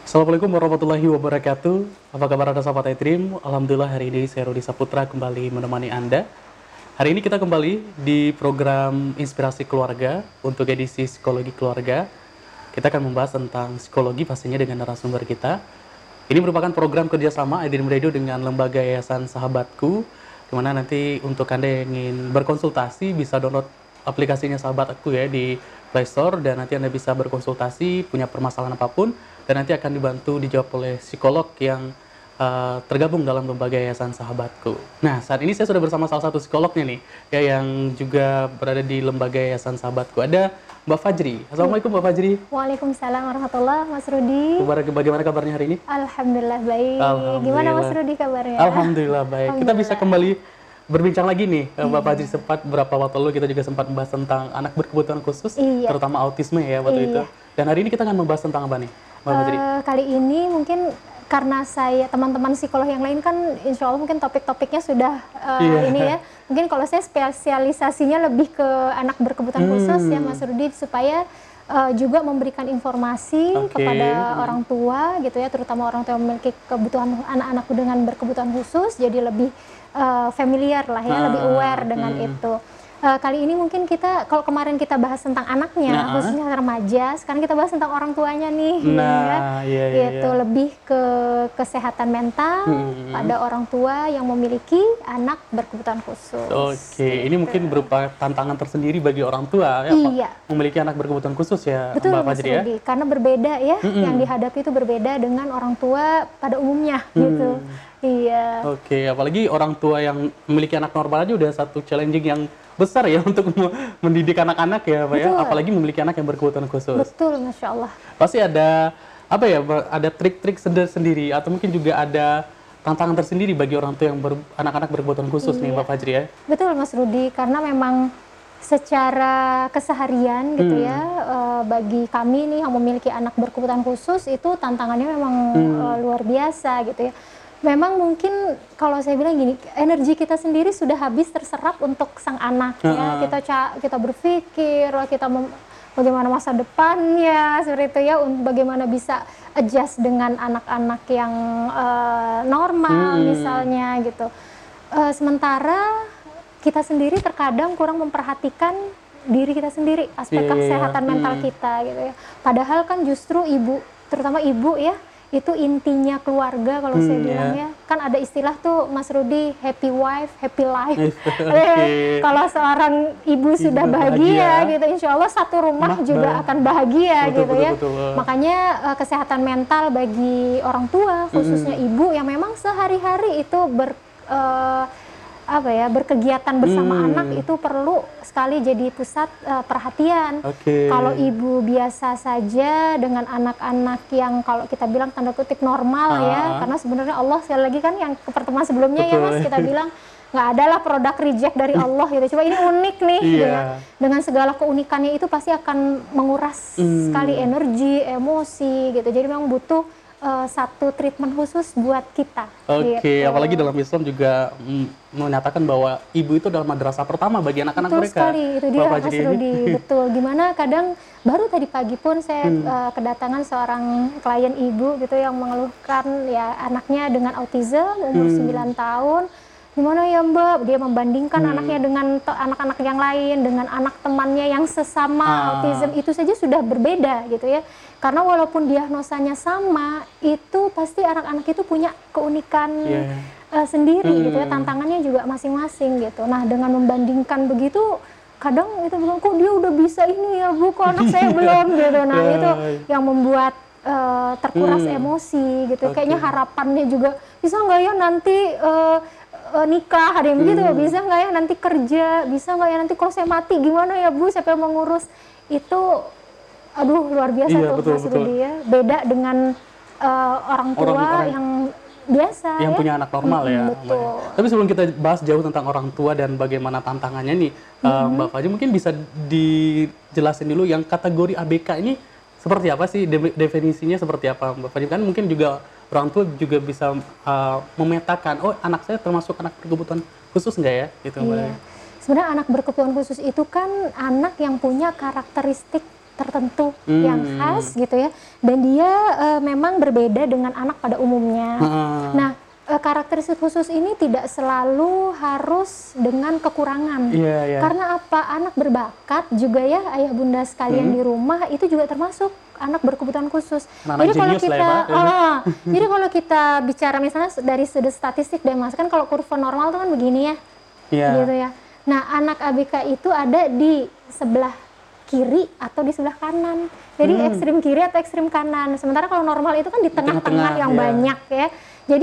Assalamualaikum warahmatullahi wabarakatuh. Apa kabar Anda sahabat iDream? Alhamdulillah hari ini saya Rudi Saputra kembali menemani Anda. Hari ini kita kembali di program Inspirasi Keluarga untuk edisi Psikologi Keluarga. Kita akan membahas tentang psikologi pastinya dengan narasumber kita. Ini merupakan program kerjasama iDream Radio dengan Lembaga Yayasan Sahabatku, di mana nanti untuk Anda yang ingin berkonsultasi bisa download aplikasinya Sahabatku ya di Play Store, dan nanti Anda bisa berkonsultasi, punya permasalahan apapun, dan nanti akan dibantu dijawab oleh psikolog yang tergabung dalam Lembaga Yayasan Sahabatku. Nah, saat ini saya sudah bersama salah satu psikolognya nih, ya, yang juga berada di Lembaga Yayasan Sahabatku. Ada Mbak Fajri. Assalamualaikum Mbak Fajri. Waalaikumsalam warahmatullahi Mas Rudi. Bagaimana kabarnya hari ini? Alhamdulillah baik. Alhamdulillah. Gimana Mas Rudi kabarnya? Alhamdulillah baik. Kita bisa kembali berbincang lagi nih, Mbak Fajri. Beberapa waktu lalu kita juga sempat membahas tentang anak berkebutuhan khusus, terutama autisme ya waktu itu. Dan hari ini kita akan membahas tentang apa nih, Mbak Fajri? Kali ini mungkin karena saya teman-teman psikolog yang lain kan insya Allah mungkin topik-topiknya sudah ini ya. Mungkin kalau saya spesialisasinya lebih ke anak berkebutuhan khusus ya Mas Rudi, supaya juga memberikan informasi kepada orang tua gitu ya, terutama orang tua yang memiliki kebutuhan anak-anakku dengan berkebutuhan khusus, jadi lebih familiar lah ya, lebih aware dengan itu. Kali ini mungkin kita, kalau kemarin kita bahas tentang anaknya, khususnya remaja, sekarang kita bahas tentang orang tuanya nih, gitu. Lebih ke kesehatan mental pada orang tua yang memiliki anak berkebutuhan khusus. Oke, ini mungkin berupa tantangan tersendiri bagi orang tua ya, memiliki anak berkebutuhan khusus ya, betul, Mbak Fajri ya. Karena berbeda ya, yang dihadapi itu berbeda dengan orang tua pada umumnya gitu. Iya. Oke, apalagi orang tua yang memiliki anak normal aja udah satu challenging yang besar ya untuk mendidik anak-anak ya, Pak ya. Apalagi memiliki anak yang berkebutuhan khusus. Betul, Masya Allah. Pasti ada apa ya? Ada trik-trik sendiri atau mungkin juga ada tantangan tersendiri bagi orang tua yang anak-anak berkebutuhan khusus nih, Mbak Fajri ya. Betul, Mas Rudi, karena memang secara keseharian gitu ya, bagi kami nih yang memiliki anak berkebutuhan khusus itu tantangannya memang luar biasa gitu ya. Memang mungkin kalau saya bilang gini, energi kita sendiri sudah habis terserap untuk sang anak ya. Kita berpikir bagaimana masa depannya seperti itu ya, bagaimana bisa adjust dengan anak-anak yang normal misalnya gitu. Sementara kita sendiri terkadang kurang memperhatikan diri kita sendiri, aspek kesehatan mental kita gitu ya. Padahal kan justru ibu, terutama ibu ya, itu intinya keluarga kalau saya bilang ya. Kan ada istilah tuh Mas Rudi, happy wife, happy life. Kalau seorang ibu sudah bahagia gitu, insya Allah satu rumah juga akan bahagia gitu ya. Makanya kesehatan mental bagi orang tua, khususnya ibu yang memang sehari-hari itu berkegiatan bersama anak, itu perlu sekali jadi pusat perhatian. Kalau ibu biasa saja dengan anak-anak yang kalau kita bilang tanda kutip normal ya, karena sebenarnya Allah sekali lagi kan yang ke pertemuan sebelumnya ya Mas, kita bilang nggak adalah produk reject dari Allah gitu. Coba ini unik nih, dengan segala keunikannya itu pasti akan menguras sekali energi, emosi gitu. Jadi memang butuh satu treatment khusus buat kita. Gitu. Apalagi dalam Islam juga menyatakan bahwa ibu itu adalah madrasah pertama bagi anak-anak mereka. Betul sekali, itu dia Mas Rudi. Betul, gimana kadang baru tadi pagi pun saya kedatangan seorang klien ibu gitu yang mengeluhkan ya anaknya dengan autism umur 9 tahun. Gimana ya Mbak, dia membandingkan anaknya dengan anak-anak yang lain, dengan anak temannya yang sesama autism, itu saja sudah berbeda gitu ya. Karena walaupun diagnosanya sama, itu pasti anak-anak itu punya keunikan sendiri gitu ya, tantangannya juga masing-masing gitu. Nah, dengan membandingkan begitu, kadang itu bilang, kok dia udah bisa ini ya Bu, kok anak saya belum gitu. Nah, itu yang membuat terkuras emosi gitu. Kayaknya harapannya juga, bisa nggak ya nanti nikah, ada yang begitu, bisa nggak ya nanti kerja, bisa nggak ya nanti kalau saya mati gimana ya Bu, siapa yang mengurus itu. Aduh, luar biasa tuh Mas Rudi ya. Beda dengan orang tua yang biasa yang ya, punya anak normal ya. Betul. Tapi sebelum kita bahas jauh tentang orang tua dan bagaimana tantangannya nih, Mbak Fajri, mungkin bisa dijelasin dulu yang kategori ABK ini seperti apa sih, definisinya seperti apa Mbak Fajri? Kan mungkin juga orang tua juga bisa memetakan, oh anak saya termasuk anak berkebutuhan khusus nggak ya? Gitu, Sebenarnya anak berkebutuhan khusus itu kan anak yang punya karakteristik tertentu yang khas gitu ya, dan dia memang berbeda dengan anak pada umumnya. Nah, karakteristik khusus ini tidak selalu harus dengan kekurangan. Karena apa? Anak berbakat juga ya, ayah bunda sekalian di rumah itu juga termasuk anak berkebutuhan khusus. Jadi kalau kita, jadi kalau kita bicara misalnya dari sudut statistik deh mas, kan kalau kurva normal itu kan begini ya, gitu ya. Nah, anak ABK itu ada di sebelah kiri atau di sebelah kanan. Jadi ekstrim kiri atau ekstrim kanan. Sementara kalau normal itu kan di tengah-tengah yang banyak ya. Jadi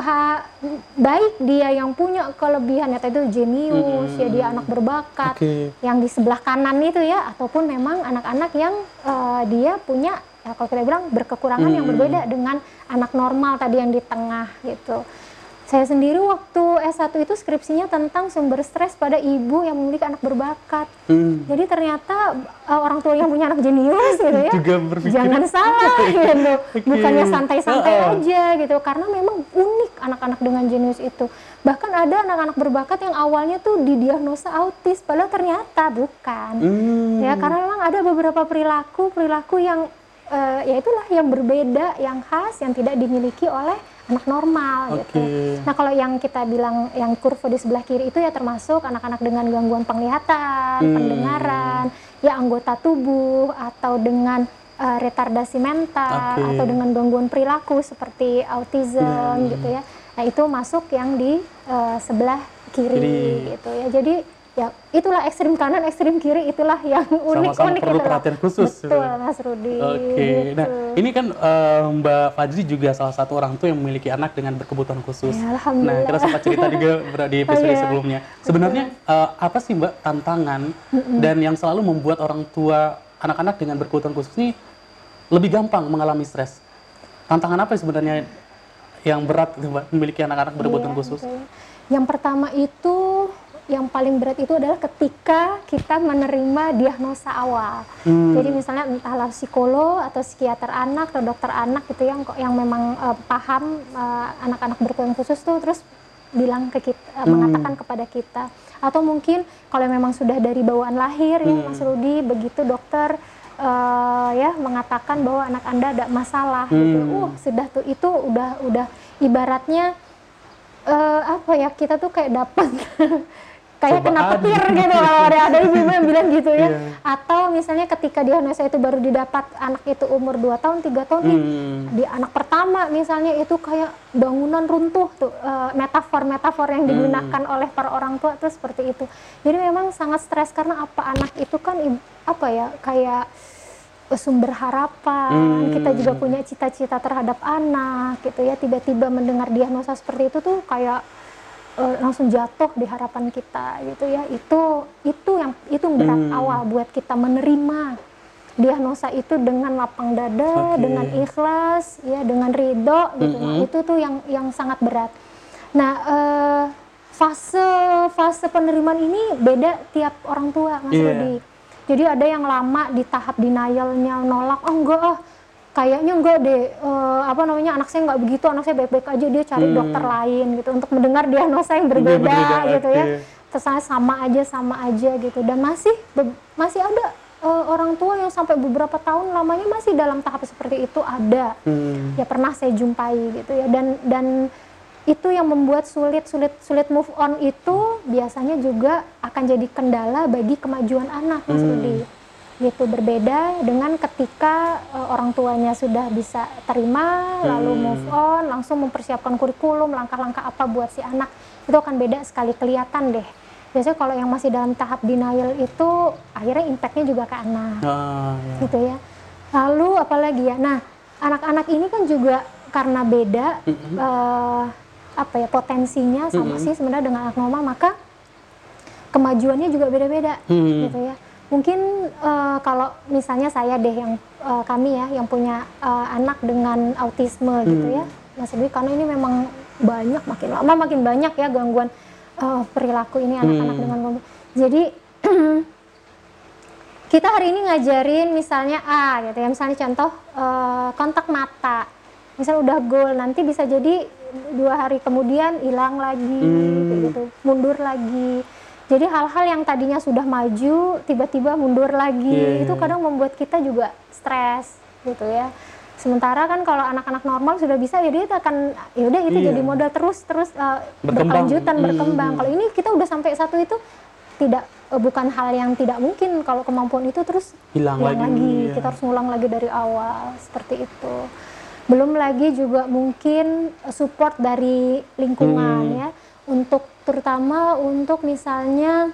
baik dia yang punya kelebihan ya, itu jenius ya, dia anak berbakat yang di sebelah kanan itu ya, ataupun memang anak-anak yang dia punya ya, kalau kita bilang berkekurangan yang berbeda dengan anak normal tadi yang di tengah gitu. Saya sendiri waktu S1 itu skripsinya tentang sumber stres pada ibu yang memiliki anak berbakat. Jadi ternyata orang tua yang punya anak jenius gitu ya, jangan salah gitu. Bukannya santai-santai aja gitu, karena memang unik anak-anak dengan jenius itu. Bahkan ada anak-anak berbakat yang awalnya tuh didiagnosa autis, padahal ternyata bukan. Ya, karena memang ada beberapa perilaku yang ya itulah yang berbeda, yang khas, yang tidak dimiliki oleh anak normal gitu. Nah, kalau yang kita bilang yang kurva di sebelah kiri itu ya termasuk anak-anak dengan gangguan penglihatan, pendengaran, ya anggota tubuh, atau dengan retardasi mental, atau dengan gangguan perilaku seperti autism gitu ya. Nah, itu masuk yang di sebelah kiri gitu ya. Jadi ya itulah ekstrim kanan, ekstrim kiri, itulah yang unik-unik. Sama-sama perlu perhatian khusus. Betul, Mas Rudi. Nah ini kan Mbak Fajri juga salah satu orang tua yang memiliki anak dengan berkebutuhan khusus. Ya, alhamdulillah. Nah, kita sempat cerita juga di episode sebelumnya. Sebenarnya apa sih Mbak tantangan dan yang selalu membuat orang tua anak-anak dengan berkebutuhan khusus ini lebih gampang mengalami stres? Tantangan apa sebenarnya yang berat Mbak memiliki anak-anak berkebutuhan khusus? Yang pertama itu, yang paling berat itu adalah ketika kita menerima diagnosa awal. Jadi misalnya entahlah psikolog atau psikiater anak atau dokter anak gitu yang memang paham anak-anak berkebutuhan khusus tuh, terus bilang ke kita, mengatakan kepada kita. Atau mungkin kalau memang sudah dari bawaan lahir ya Mas Rudi, begitu dokter ya mengatakan bahwa anak Anda ada masalah gitu. Sudah tuh, itu udah ibaratnya apa ya, kita tuh kayak dapat kayak kena petir gitu kalau ada ibu yang bilang gitu ya. Atau misalnya ketika diagnosa itu baru didapat, anak itu umur 2 tahun, 3 tahun nih, di anak pertama misalnya itu kayak bangunan runtuh tuh, metafor-metafor yang digunakan oleh para orang tua tuh seperti itu. Jadi memang sangat stres karena apa, anak itu kan apa ya, kayak sumber harapan. Kita juga punya cita-cita terhadap anak gitu ya, tiba-tiba mendengar diagnosa seperti itu tuh kayak langsung jatuh di harapan kita gitu ya. Itu yang berat awal buat kita menerima diagnosa itu dengan lapang dada, dengan ikhlas ya, dengan ridho gitu. Nah, itu tuh yang sangat berat. Nah, fase penerimaan ini beda tiap orang tua Mas Rudi. Jadi ada yang lama di tahap denialnya, nolak, kayaknya enggak deh, anak saya enggak begitu, anak saya baik-baik aja, dia cari dokter lain gitu untuk mendengar diagnosa yang berbeda gitu ya. Terus sama aja gitu. Dan masih ada orang tua yang sampai beberapa tahun lamanya masih dalam tahap seperti itu, ada. Ya pernah saya jumpai gitu ya. Dan itu yang membuat sulit move on itu biasanya juga akan jadi kendala bagi kemajuan anak Mas Rudi. Gitu, berbeda dengan ketika orang tuanya sudah bisa terima, lalu move on, langsung mempersiapkan kurikulum, langkah-langkah apa buat si anak, itu akan beda sekali, kelihatan deh. Biasanya kalau yang masih dalam tahap denial itu akhirnya impactnya juga ke anak, gitu ya. Lalu apalagi ya, nah anak-anak ini kan juga karena beda potensinya sama sih sebenarnya dengan anak normal, maka kemajuannya juga beda-beda, gitu ya. Mungkin kalau misalnya saya deh kami ya yang punya anak dengan autisme gitu ya, Mas Dwi, karena ini memang makin lama makin banyak ya gangguan perilaku ini anak-anak dengan gangguan. Jadi kita hari ini ngajarin misalnya gitu ya, misalnya contoh kontak mata, misalnya udah goal, nanti bisa jadi 2 hari kemudian hilang lagi, gitu, mundur lagi. Jadi hal-hal yang tadinya sudah maju tiba-tiba mundur lagi, itu kadang membuat kita juga stres gitu ya. Sementara kan kalau anak-anak normal sudah bisa, ya dia akan ya udah itu jadi modal terus berkelanjutan berkembang. Kalau ini kita udah sampai satu itu tidak bukan hal yang tidak mungkin kalau kemampuan itu terus hilang lagi. Kita harus ngulang lagi dari awal seperti itu. Belum lagi juga mungkin support dari lingkungan ya, untuk terutama untuk misalnya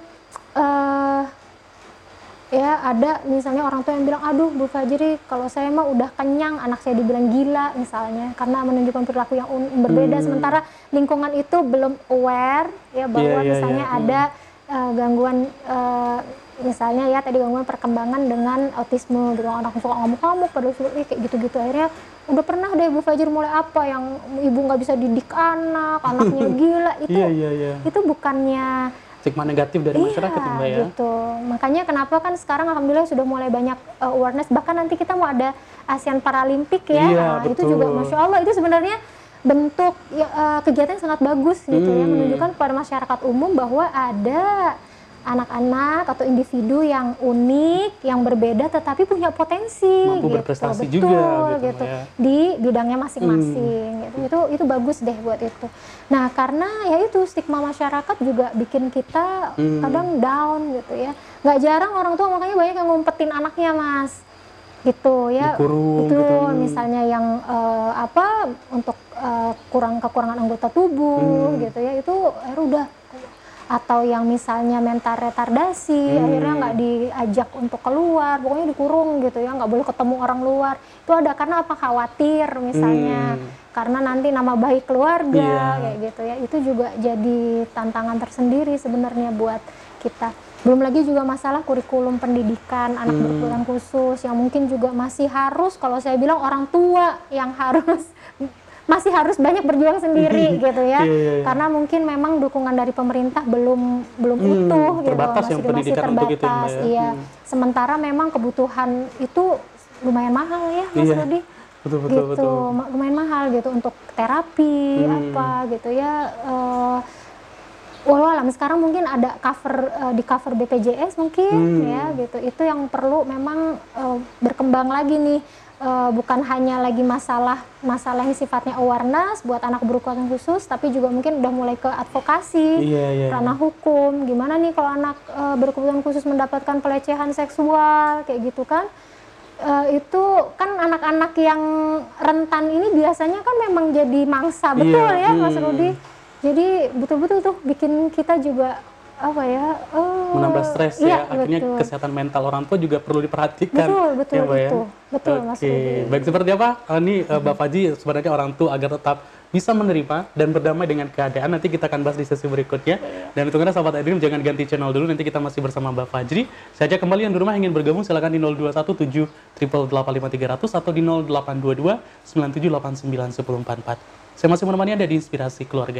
ya ada misalnya orang tua yang bilang, aduh Bu Fajri kalau saya mah udah kenyang, anak saya dibilang gila misalnya karena menunjukkan perilaku yang berbeda, sementara lingkungan itu belum aware ya bahwa misalnya ada gangguan misalnya ya tadi gangguan perkembangan dengan autisme gitu, anak suka ngamuk-ngamuk padahal kayak gitu-gitu. Akhirnya udah pernah deh Bu Fajri mulai apa yang ibu nggak bisa didik anaknya gila itu bukannya stigma negatif dari masyarakat Mbak ya. Gitu. Makanya kenapa kan sekarang alhamdulillah sudah mulai banyak awareness, bahkan nanti kita mau ada ASEAN Paralimpik ya. Itu juga Masya Allah itu sebenarnya bentuk kegiatan yang sangat bagus gitu ya, menunjukkan kepada masyarakat umum bahwa ada anak-anak atau individu yang unik, yang berbeda tetapi punya potensi, mampu gitu. berprestasi juga gitu ya. Di bidangnya masing-masing gitu. Itu bagus deh buat itu. Nah, karena ya itu stigma masyarakat juga bikin kita kadang down gitu ya. Nggak jarang orang tua makanya banyak yang ngumpetin anaknya, Mas. Gitu ya. Dikurung, betul gitu. Misalnya yang untuk kekurangan anggota tubuh gitu ya, itu udah, atau yang misalnya mental retardasi akhirnya nggak diajak untuk keluar, pokoknya dikurung gitu ya, nggak boleh ketemu orang luar. Itu ada karena apa? Khawatir misalnya karena nanti nama baik keluarga kayak gitu ya. Itu juga jadi tantangan tersendiri sebenarnya buat kita. Belum lagi juga masalah kurikulum pendidikan anak berkebutuhan khusus yang mungkin juga masih harus, kalau saya bilang orang tua yang masih harus banyak berjuang sendiri gitu ya. Karena mungkin memang dukungan dari pemerintah belum utuh gitu, masih terbatas. Sementara memang kebutuhan itu lumayan mahal ya, Mas Rudi. Betul. Lumayan mahal gitu untuk terapi gitu ya. Walau sekarang mungkin ada di cover BPJS mungkin ya gitu. Itu yang perlu memang berkembang lagi nih. Bukan hanya lagi masalah yang sifatnya awareness buat anak berkebutuhan khusus, tapi juga mungkin udah mulai ke advokasi, ranah hukum. Gimana nih kalau anak berkebutuhan khusus mendapatkan pelecehan seksual kayak gitu kan? Itu kan anak-anak yang rentan ini biasanya kan memang jadi mangsa betul ya, Mas Rudi. Jadi betul-betul tuh bikin kita juga menambah stres ya. Akhirnya kesehatan mental orang tua juga perlu diperhatikan. Betul Mas Rudi. Baik, seperti apa ini Mbak Fajri sebenarnya orang tua agar tetap bisa menerima dan berdamai dengan keadaan, nanti kita akan bahas di sesi berikutnya. Dan untuk Anda sahabat iDream jangan ganti channel dulu, nanti kita masih bersama Mbak Fajri. Saya ajak kembali yang di rumah ingin bergabung silakan di 0217 888 300 atau di 0822 9789 1044. Saya masih menemani Anda di Inspirasi Keluarga.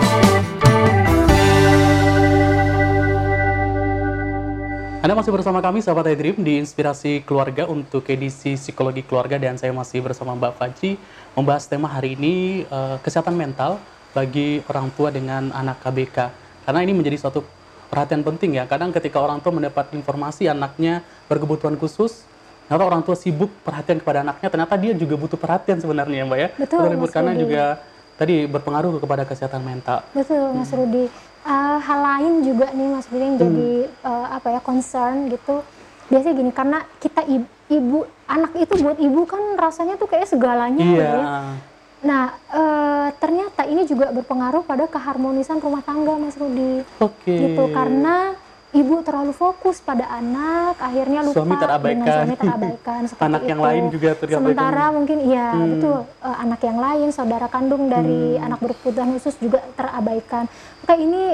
Anda masih bersama kami, sahabat iDream, di Inspirasi Keluarga untuk edisi Psikologi Keluarga, dan saya masih bersama Mbak Fajri membahas tema hari ini kesehatan mental bagi orang tua dengan anak KBK. Karena ini menjadi suatu perhatian penting ya. Kadang ketika orang tua mendapat informasi anaknya berkebutuhan khusus, ternyata orang tua sibuk perhatian kepada anaknya, ternyata dia juga butuh perhatian sebenarnya ya Mbak ya. Betul, karena juga tadi berpengaruh kepada kesehatan mental. Betul, Mas Rudi. Hal lain juga nih Mas Rudi yang jadi concern gitu. Biasanya gini, karena kita ibu, anak itu buat ibu kan rasanya tuh kayak segalanya gitu ya. Nah, ternyata ini juga berpengaruh pada keharmonisan rumah tangga, Mas Rudi. Gitu, karena ibu terlalu fokus pada anak, akhirnya lupa suami terabaikan. Anak itu. Yang lain juga terabaikan. Sementara mungkin betul, anak yang lain, saudara kandung dari anak berkebutuhan khusus juga terabaikan. Maka ini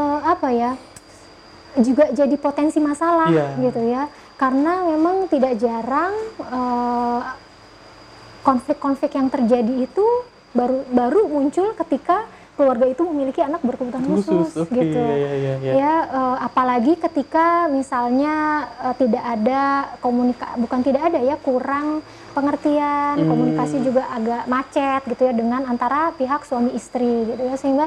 juga jadi potensi masalah gitu ya. Karena memang tidak jarang konflik-konflik yang terjadi itu baru muncul ketika keluarga itu memiliki anak berkebutuhan khusus gitu. Apalagi ketika misalnya tidak ada kurang pengertian, komunikasi juga agak macet gitu ya dengan antara pihak suami istri gitu ya, sehingga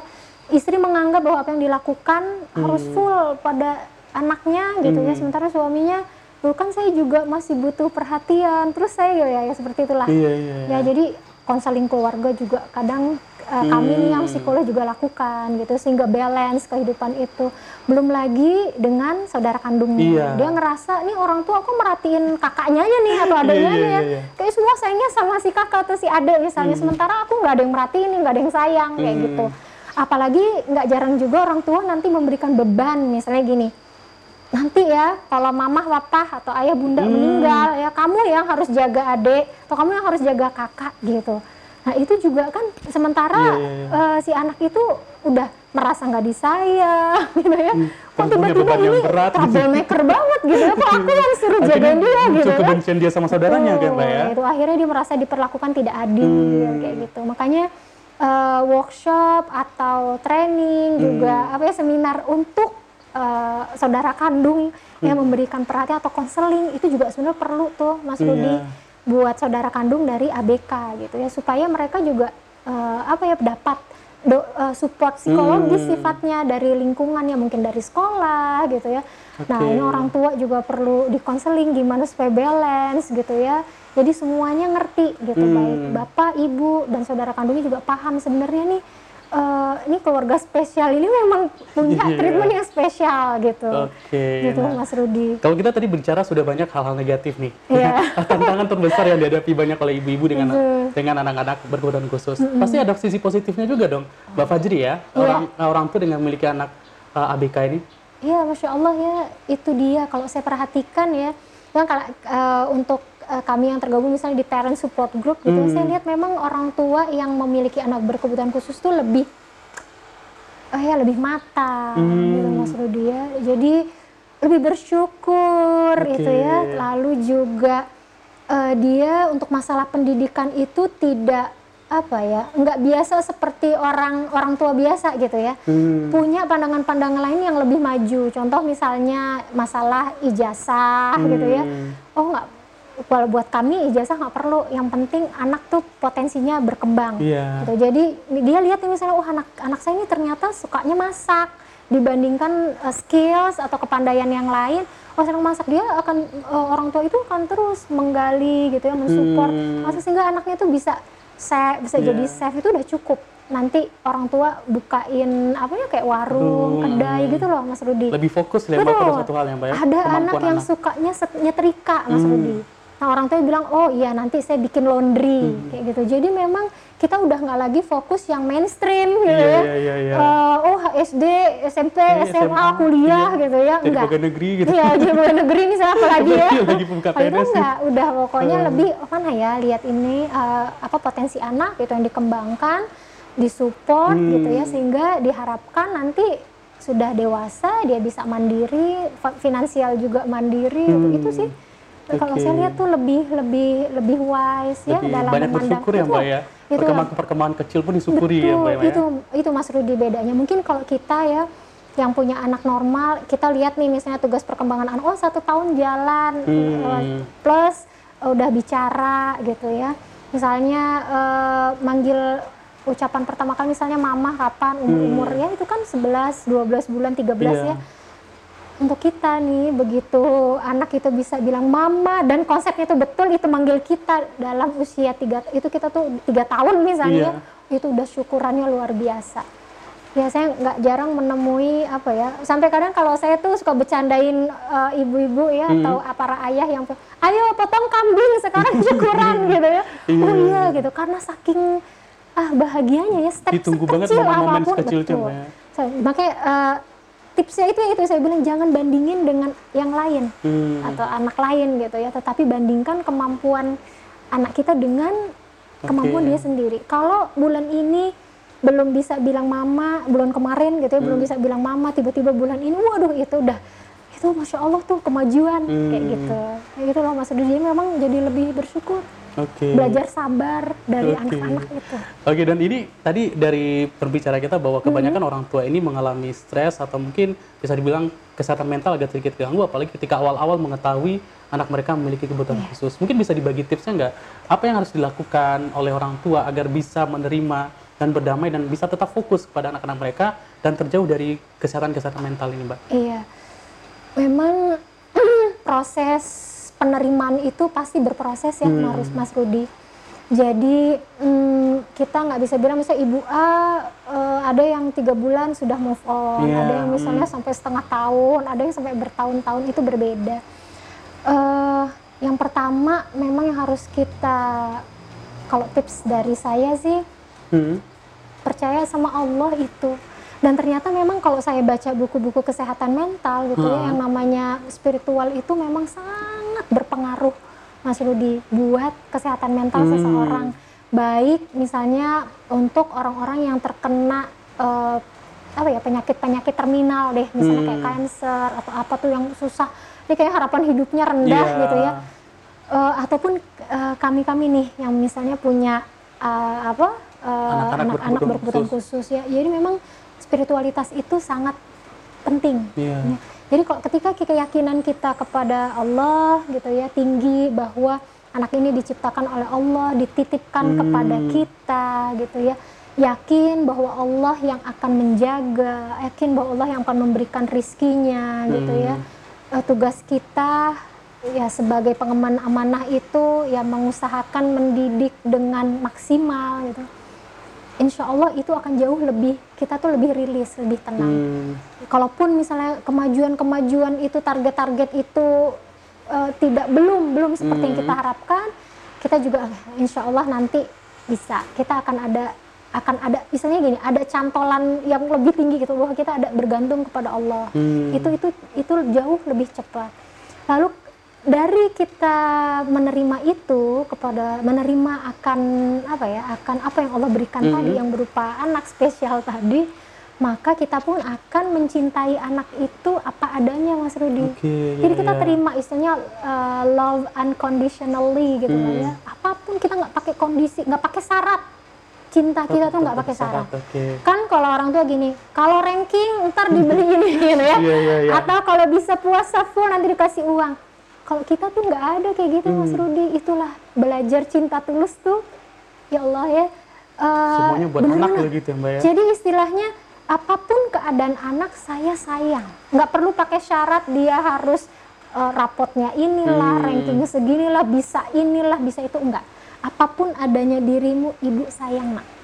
istri menganggap bahwa apa yang dilakukan harus full pada anaknya gitu ya, sementara suaminya, "Loh kan saya juga masih butuh perhatian." Terus saya ya seperti itulah. Ya jadi konseling keluarga juga kadang kami nih yang psikolog juga lakukan gitu, sehingga balance kehidupan itu. Belum lagi dengan saudara kandungnya. Dia ngerasa nih orang tua aku merhatiin kakaknya aja nih atau adiknya aja ya. Kayak semua sayangnya sama si kakak atau si adik misalnya. Sementara aku nggak ada yang merhatiin, nggak ada yang sayang kayak gitu. Apalagi nggak jarang juga orang tua nanti memberikan beban, misalnya gini, nanti ya kalau mamah, papa atau ayah bunda meninggal ya kamu yang harus jaga adik atau kamu yang harus jaga kakak gitu. Nah itu juga kan sementara si anak itu udah merasa nggak disayang gitu ya. Kok tiba-tiba ini troublemaker banget gitu ya, kok aku yang suruh jagain dia gitu ya. Kebencian dia sama saudaranya kan Mbak ya. Itu akhirnya dia merasa diperlakukan tidak adil kayak gitu. Makanya workshop atau training juga seminar untuk saudara kandung yang memberikan perhatian atau konseling itu juga sebenarnya perlu tuh Mas Rudi buat saudara kandung dari ABK gitu ya, supaya mereka juga dapat support psikologis sifatnya dari lingkungan ya, mungkin dari sekolah gitu ya. Nah ini orang tua juga perlu dikonseling gimana supaya balance gitu ya. Jadi semuanya ngerti gitu, baik bapak, ibu, dan saudara kandungnya juga paham sebenarnya nih ini keluarga spesial ini memang punya treatment yang spesial gitu. Gitu Mas Rudi. Kalau kita tadi bicara sudah banyak hal-hal negatif nih. Tantangan terbesar yang dihadapi banyak oleh ibu-ibu dengan anak-anak berkebutuhan khusus. Pasti ada sisi positifnya juga dong, Mbak Fajri ya. Orang tua dengan memiliki anak ABK ini. Iya, Masya Allah ya, itu dia kalau saya perhatikan ya. Kalau untuk kami yang tergabung misalnya di parent support group gitu, saya lihat memang orang tua yang memiliki anak berkebutuhan khusus tuh lebih matang gitu Mas Rudi ya. Jadi lebih bersyukur gitu ya. Lalu juga dia untuk masalah pendidikan itu tidak nggak biasa seperti orang tua biasa gitu ya. Punya pandangan-pandangan lain yang lebih maju. Contoh misalnya masalah ijazah gitu ya. Kalau buat kami ijazah nggak perlu, yang penting anak tuh potensinya berkembang. Gitu. Jadi dia lihat nih misalnya, anak saya ini ternyata sukanya masak dibandingkan skills atau kepandaian yang lain. Senang masak, dia akan orang tua itu akan terus menggali gitu ya, mensupport sehingga anaknya itu bisa jadi chef itu udah cukup. Nanti orang tua bukain kayak warung, kedai gitu loh Mas Rudi. Lebih fokus ya Mbak pada satu hal yang banyak. Ada anak yang sukanya nyetrika Mas Rudi. Nah orang tua bilang, oh iya nanti saya bikin laundry kayak gitu. Jadi memang kita udah nggak lagi fokus yang mainstream gitu SD, SMP, SMA, kuliah gitu ya. Jadi pegawai negeri gitu. Iya, jadi pegawai negeri misalnya apalagi ya. Lagi buka PNS. Udah pokoknya lebih lihat ini potensi anak gitu yang dikembangkan, disupport gitu ya, sehingga diharapkan nanti sudah dewasa dia bisa mandiri, finansial juga mandiri itu sih. Kalau saya lihat tuh lebih wise ya dalam banyak bersyukur ya Mbak ya. Perkembangan kecil pun disyukuri ya Mbak ya. Itu Mas Rudi bedanya. Mungkin kalau kita ya yang punya anak normal, kita lihat nih misalnya tugas perkembangan anak, 1 tahun jalan plus udah bicara gitu ya. Misalnya manggil ucapan pertama kali misalnya mama kapan, umurnya itu kan 11, 12 bulan, 13 ya. Untuk kita nih, begitu anak itu bisa bilang mama dan konsepnya itu betul, itu manggil kita dalam usia 3 tahun misalnya, itu udah syukurannya luar biasa. Ya saya nggak jarang menemui sampai kadang kalau saya tuh suka bercandain ibu-ibu ya atau para ayah yang ayo potong kambing sekarang syukuran gitu ya. Oh iya gitu, karena saking bahagianya ya, step ditunggu banget momen-momen sekecil itu ya. Makanya tipsnya itu saya bilang jangan bandingin dengan yang lain atau anak lain gitu ya, tetapi bandingkan kemampuan anak kita dengan kemampuan dia sendiri. Kalau bulan ini belum bisa bilang mama, bulan kemarin gitu ya belum bisa bilang mama, tiba-tiba bulan ini waduh itu Masya Allah tuh kemajuan kayak gitu. Kayak gitu loh Mas Rudi, memang jadi lebih bersyukur. Belajar sabar dari anak-anak itu. Dan ini tadi dari perbicara kita bahwa kebanyakan orang tua ini mengalami stres atau mungkin bisa dibilang kesehatan mental agak sedikit terganggu, apalagi ketika awal-awal mengetahui anak mereka memiliki kebutuhan khusus. Mungkin bisa dibagi tipsnya nggak? Apa yang harus dilakukan oleh orang tua agar bisa menerima dan berdamai dan bisa tetap fokus kepada anak-anak mereka dan terjauh dari kesehatan mental ini, Mbak. Iya, memang proses penerimaan itu pasti berproses ya, Mas Rudi. Jadi kita nggak bisa bilang misalnya ibu A ada yang 3 bulan sudah move on, ada yang misalnya sampai setengah tahun, ada yang sampai bertahun-tahun, itu berbeda. Yang pertama memang yang harus kita, kalau tips dari saya sih, percaya sama Allah itu. Dan ternyata memang kalau saya baca buku-buku kesehatan mental gitu ya, yang namanya spiritual itu memang sangat berpengaruh, Mas Rudi, buat kesehatan mental seseorang. Baik misalnya untuk orang-orang yang terkena penyakit-penyakit terminal deh, misalnya kayak kanker atau apa tuh yang susah, jadi kayak harapan hidupnya rendah gitu ya. Ataupun kami nih yang misalnya punya anak-anak berkebutuhan khusus ya. Jadi memang spiritualitas itu sangat penting. Ya. Jadi ketika keyakinan kita kepada Allah gitu ya tinggi, bahwa anak ini diciptakan oleh Allah, dititipkan kepada kita gitu ya. Yakin bahwa Allah yang akan menjaga, yakin bahwa Allah yang akan memberikan rizkinya gitu ya. Tugas kita ya sebagai pengemban amanah itu ya mengusahakan mendidik dengan maksimal gitu. Insya Allah itu akan jauh lebih, kita tuh lebih rilis, lebih tenang. Kalaupun misalnya kemajuan itu, target-target itu belum seperti yang kita harapkan, kita juga insya Allah nanti bisa. Kita akan ada misalnya gini, ada cantolan yang lebih tinggi gitu, bahwa kita ada bergantung kepada Allah. Itu jauh lebih cepat. Lalu dari kita menerima itu menerima akan apa yang Allah berikan tadi, yang berupa anak spesial tadi, maka kita pun akan mencintai anak itu apa adanya, Mas Rudi. Jadi kita terima istilahnya love unconditionally gitu ya. Apapun kita nggak pakai kondisi, nggak pakai syarat. Cinta kita tuh nggak pakai syarat. Kan kalau orang tua gini, kalau ranking ntar dibeli gini gitu ya. Atau kalau bisa puasa full nanti dikasih uang. Kalau kita tuh nggak ada kayak gitu, Mas Rudi. Itulah belajar cinta tulus tuh, ya Allah ya. Semuanya buat anak gitu ya, Mbak ya. Jadi istilahnya apapun keadaan anak saya sayang. Nggak perlu pakai syarat dia harus rapotnya inilah, rankingnya seginilah, bisa itu, enggak. Apapun adanya dirimu, ibu sayang nak.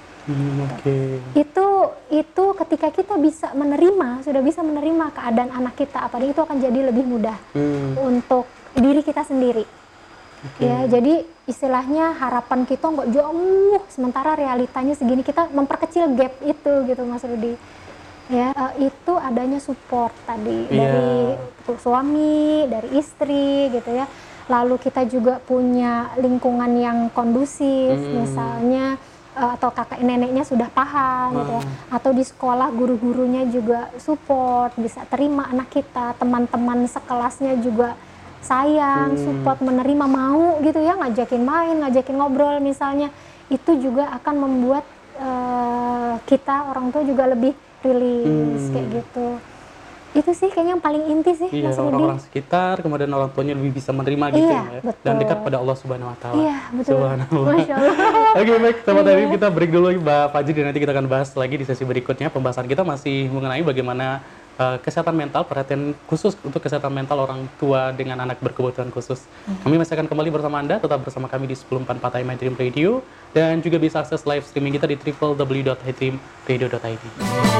Itu ketika kita sudah bisa menerima keadaan anak kita, apalagi itu akan jadi lebih mudah untuk diri kita sendiri. Ya, jadi istilahnya harapan kita nggak jauh, sementara realitanya segini, kita memperkecil gap itu gitu, Mas Rudi. Ya, itu adanya support tadi dari suami, dari istri gitu ya. Lalu kita juga punya lingkungan yang kondusif, misalnya atau kakak neneknya sudah paham gitu ya, atau di sekolah guru-gurunya juga support, bisa terima anak kita, teman-teman sekelasnya juga sayang, support, menerima, mau gitu ya, ngajakin main, ngajakin ngobrol misalnya, itu juga akan membuat kita orang tua juga lebih rilis kayak gitu. Itu sih kayaknya yang paling inti sih, Mas Rudi. Orang-orang sekitar, kemudian orang tuanya lebih bisa menerima gitu ya, dan dekat pada Allah Subhanahu Wa Taala. Iya, betul. Subhanallah. Masya Allah. Oke, baik, sahabat Tadi, kita break dulu Mbak Fajri, dan nanti kita akan bahas lagi di sesi berikutnya. Pembahasan kita masih mengenai bagaimana kesehatan mental, perhatian khusus untuk kesehatan mental orang tua dengan anak berkebutuhan khusus. Kami masih akan kembali bersama Anda, tetap bersama kami di 1044 AM iDream Radio, dan juga bisa akses live streaming kita di www.idreamradio.id.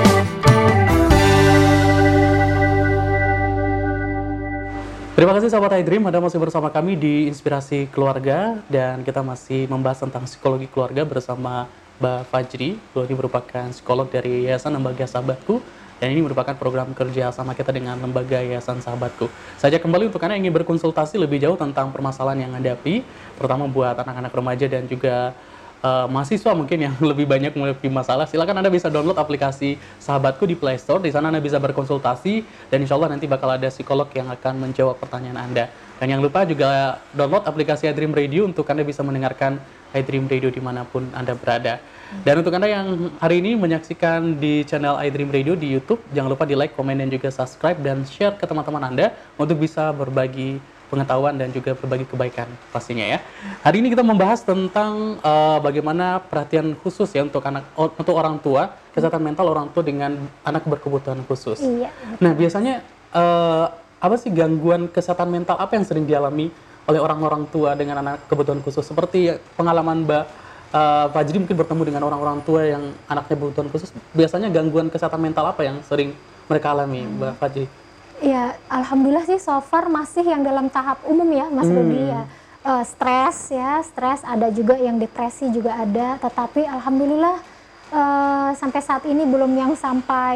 Terima kasih sahabat iDream, Anda masih bersama kami di Inspirasi Keluarga, dan kita masih membahas tentang psikologi keluarga bersama Mbak Fajri. Beliau ini merupakan psikolog dari Yayasan Lembaga Sahabatku, dan ini merupakan program kerja sama kita dengan Lembaga Yayasan Sahabatku. Saya kembali untuk Anda yang ingin berkonsultasi lebih jauh tentang permasalahan yang Anda hadapi, terutama buat anak-anak remaja dan juga mahasiswa mungkin yang lebih banyak memiliki masalah. Silakan Anda bisa download aplikasi Sahabatku di Play Store. Di sana Anda bisa berkonsultasi, dan insya Allah nanti bakal ada psikolog yang akan menjawab pertanyaan Anda. Dan jangan lupa juga download aplikasi iDream Radio untuk Anda bisa mendengarkan iDream Radio dimanapun Anda berada. Dan untuk Anda yang hari ini menyaksikan di channel iDream Radio di YouTube, jangan lupa di like, komen, dan juga subscribe, dan share ke teman-teman Anda untuk bisa berbagi pengetahuan dan juga berbagi kebaikan pastinya ya. Hari ini kita membahas tentang bagaimana perhatian khusus ya untuk untuk orang tua, kesehatan mental orang tua dengan anak berkebutuhan khusus. Iya. Nah, biasanya apa sih gangguan kesehatan mental apa yang sering dialami oleh orang-orang tua dengan anak kebutuhan khusus? Seperti pengalaman Mbak Fajri mungkin bertemu dengan orang-orang tua yang anaknya berkebutuhan khusus, biasanya gangguan kesehatan mental apa yang sering mereka alami, Mbak Fajri? Ya, alhamdulillah sih so far masih yang dalam tahap umum ya, Mas Rudi ya. Stres ada juga yang depresi juga ada, tetapi alhamdulillah sampai saat ini belum yang sampai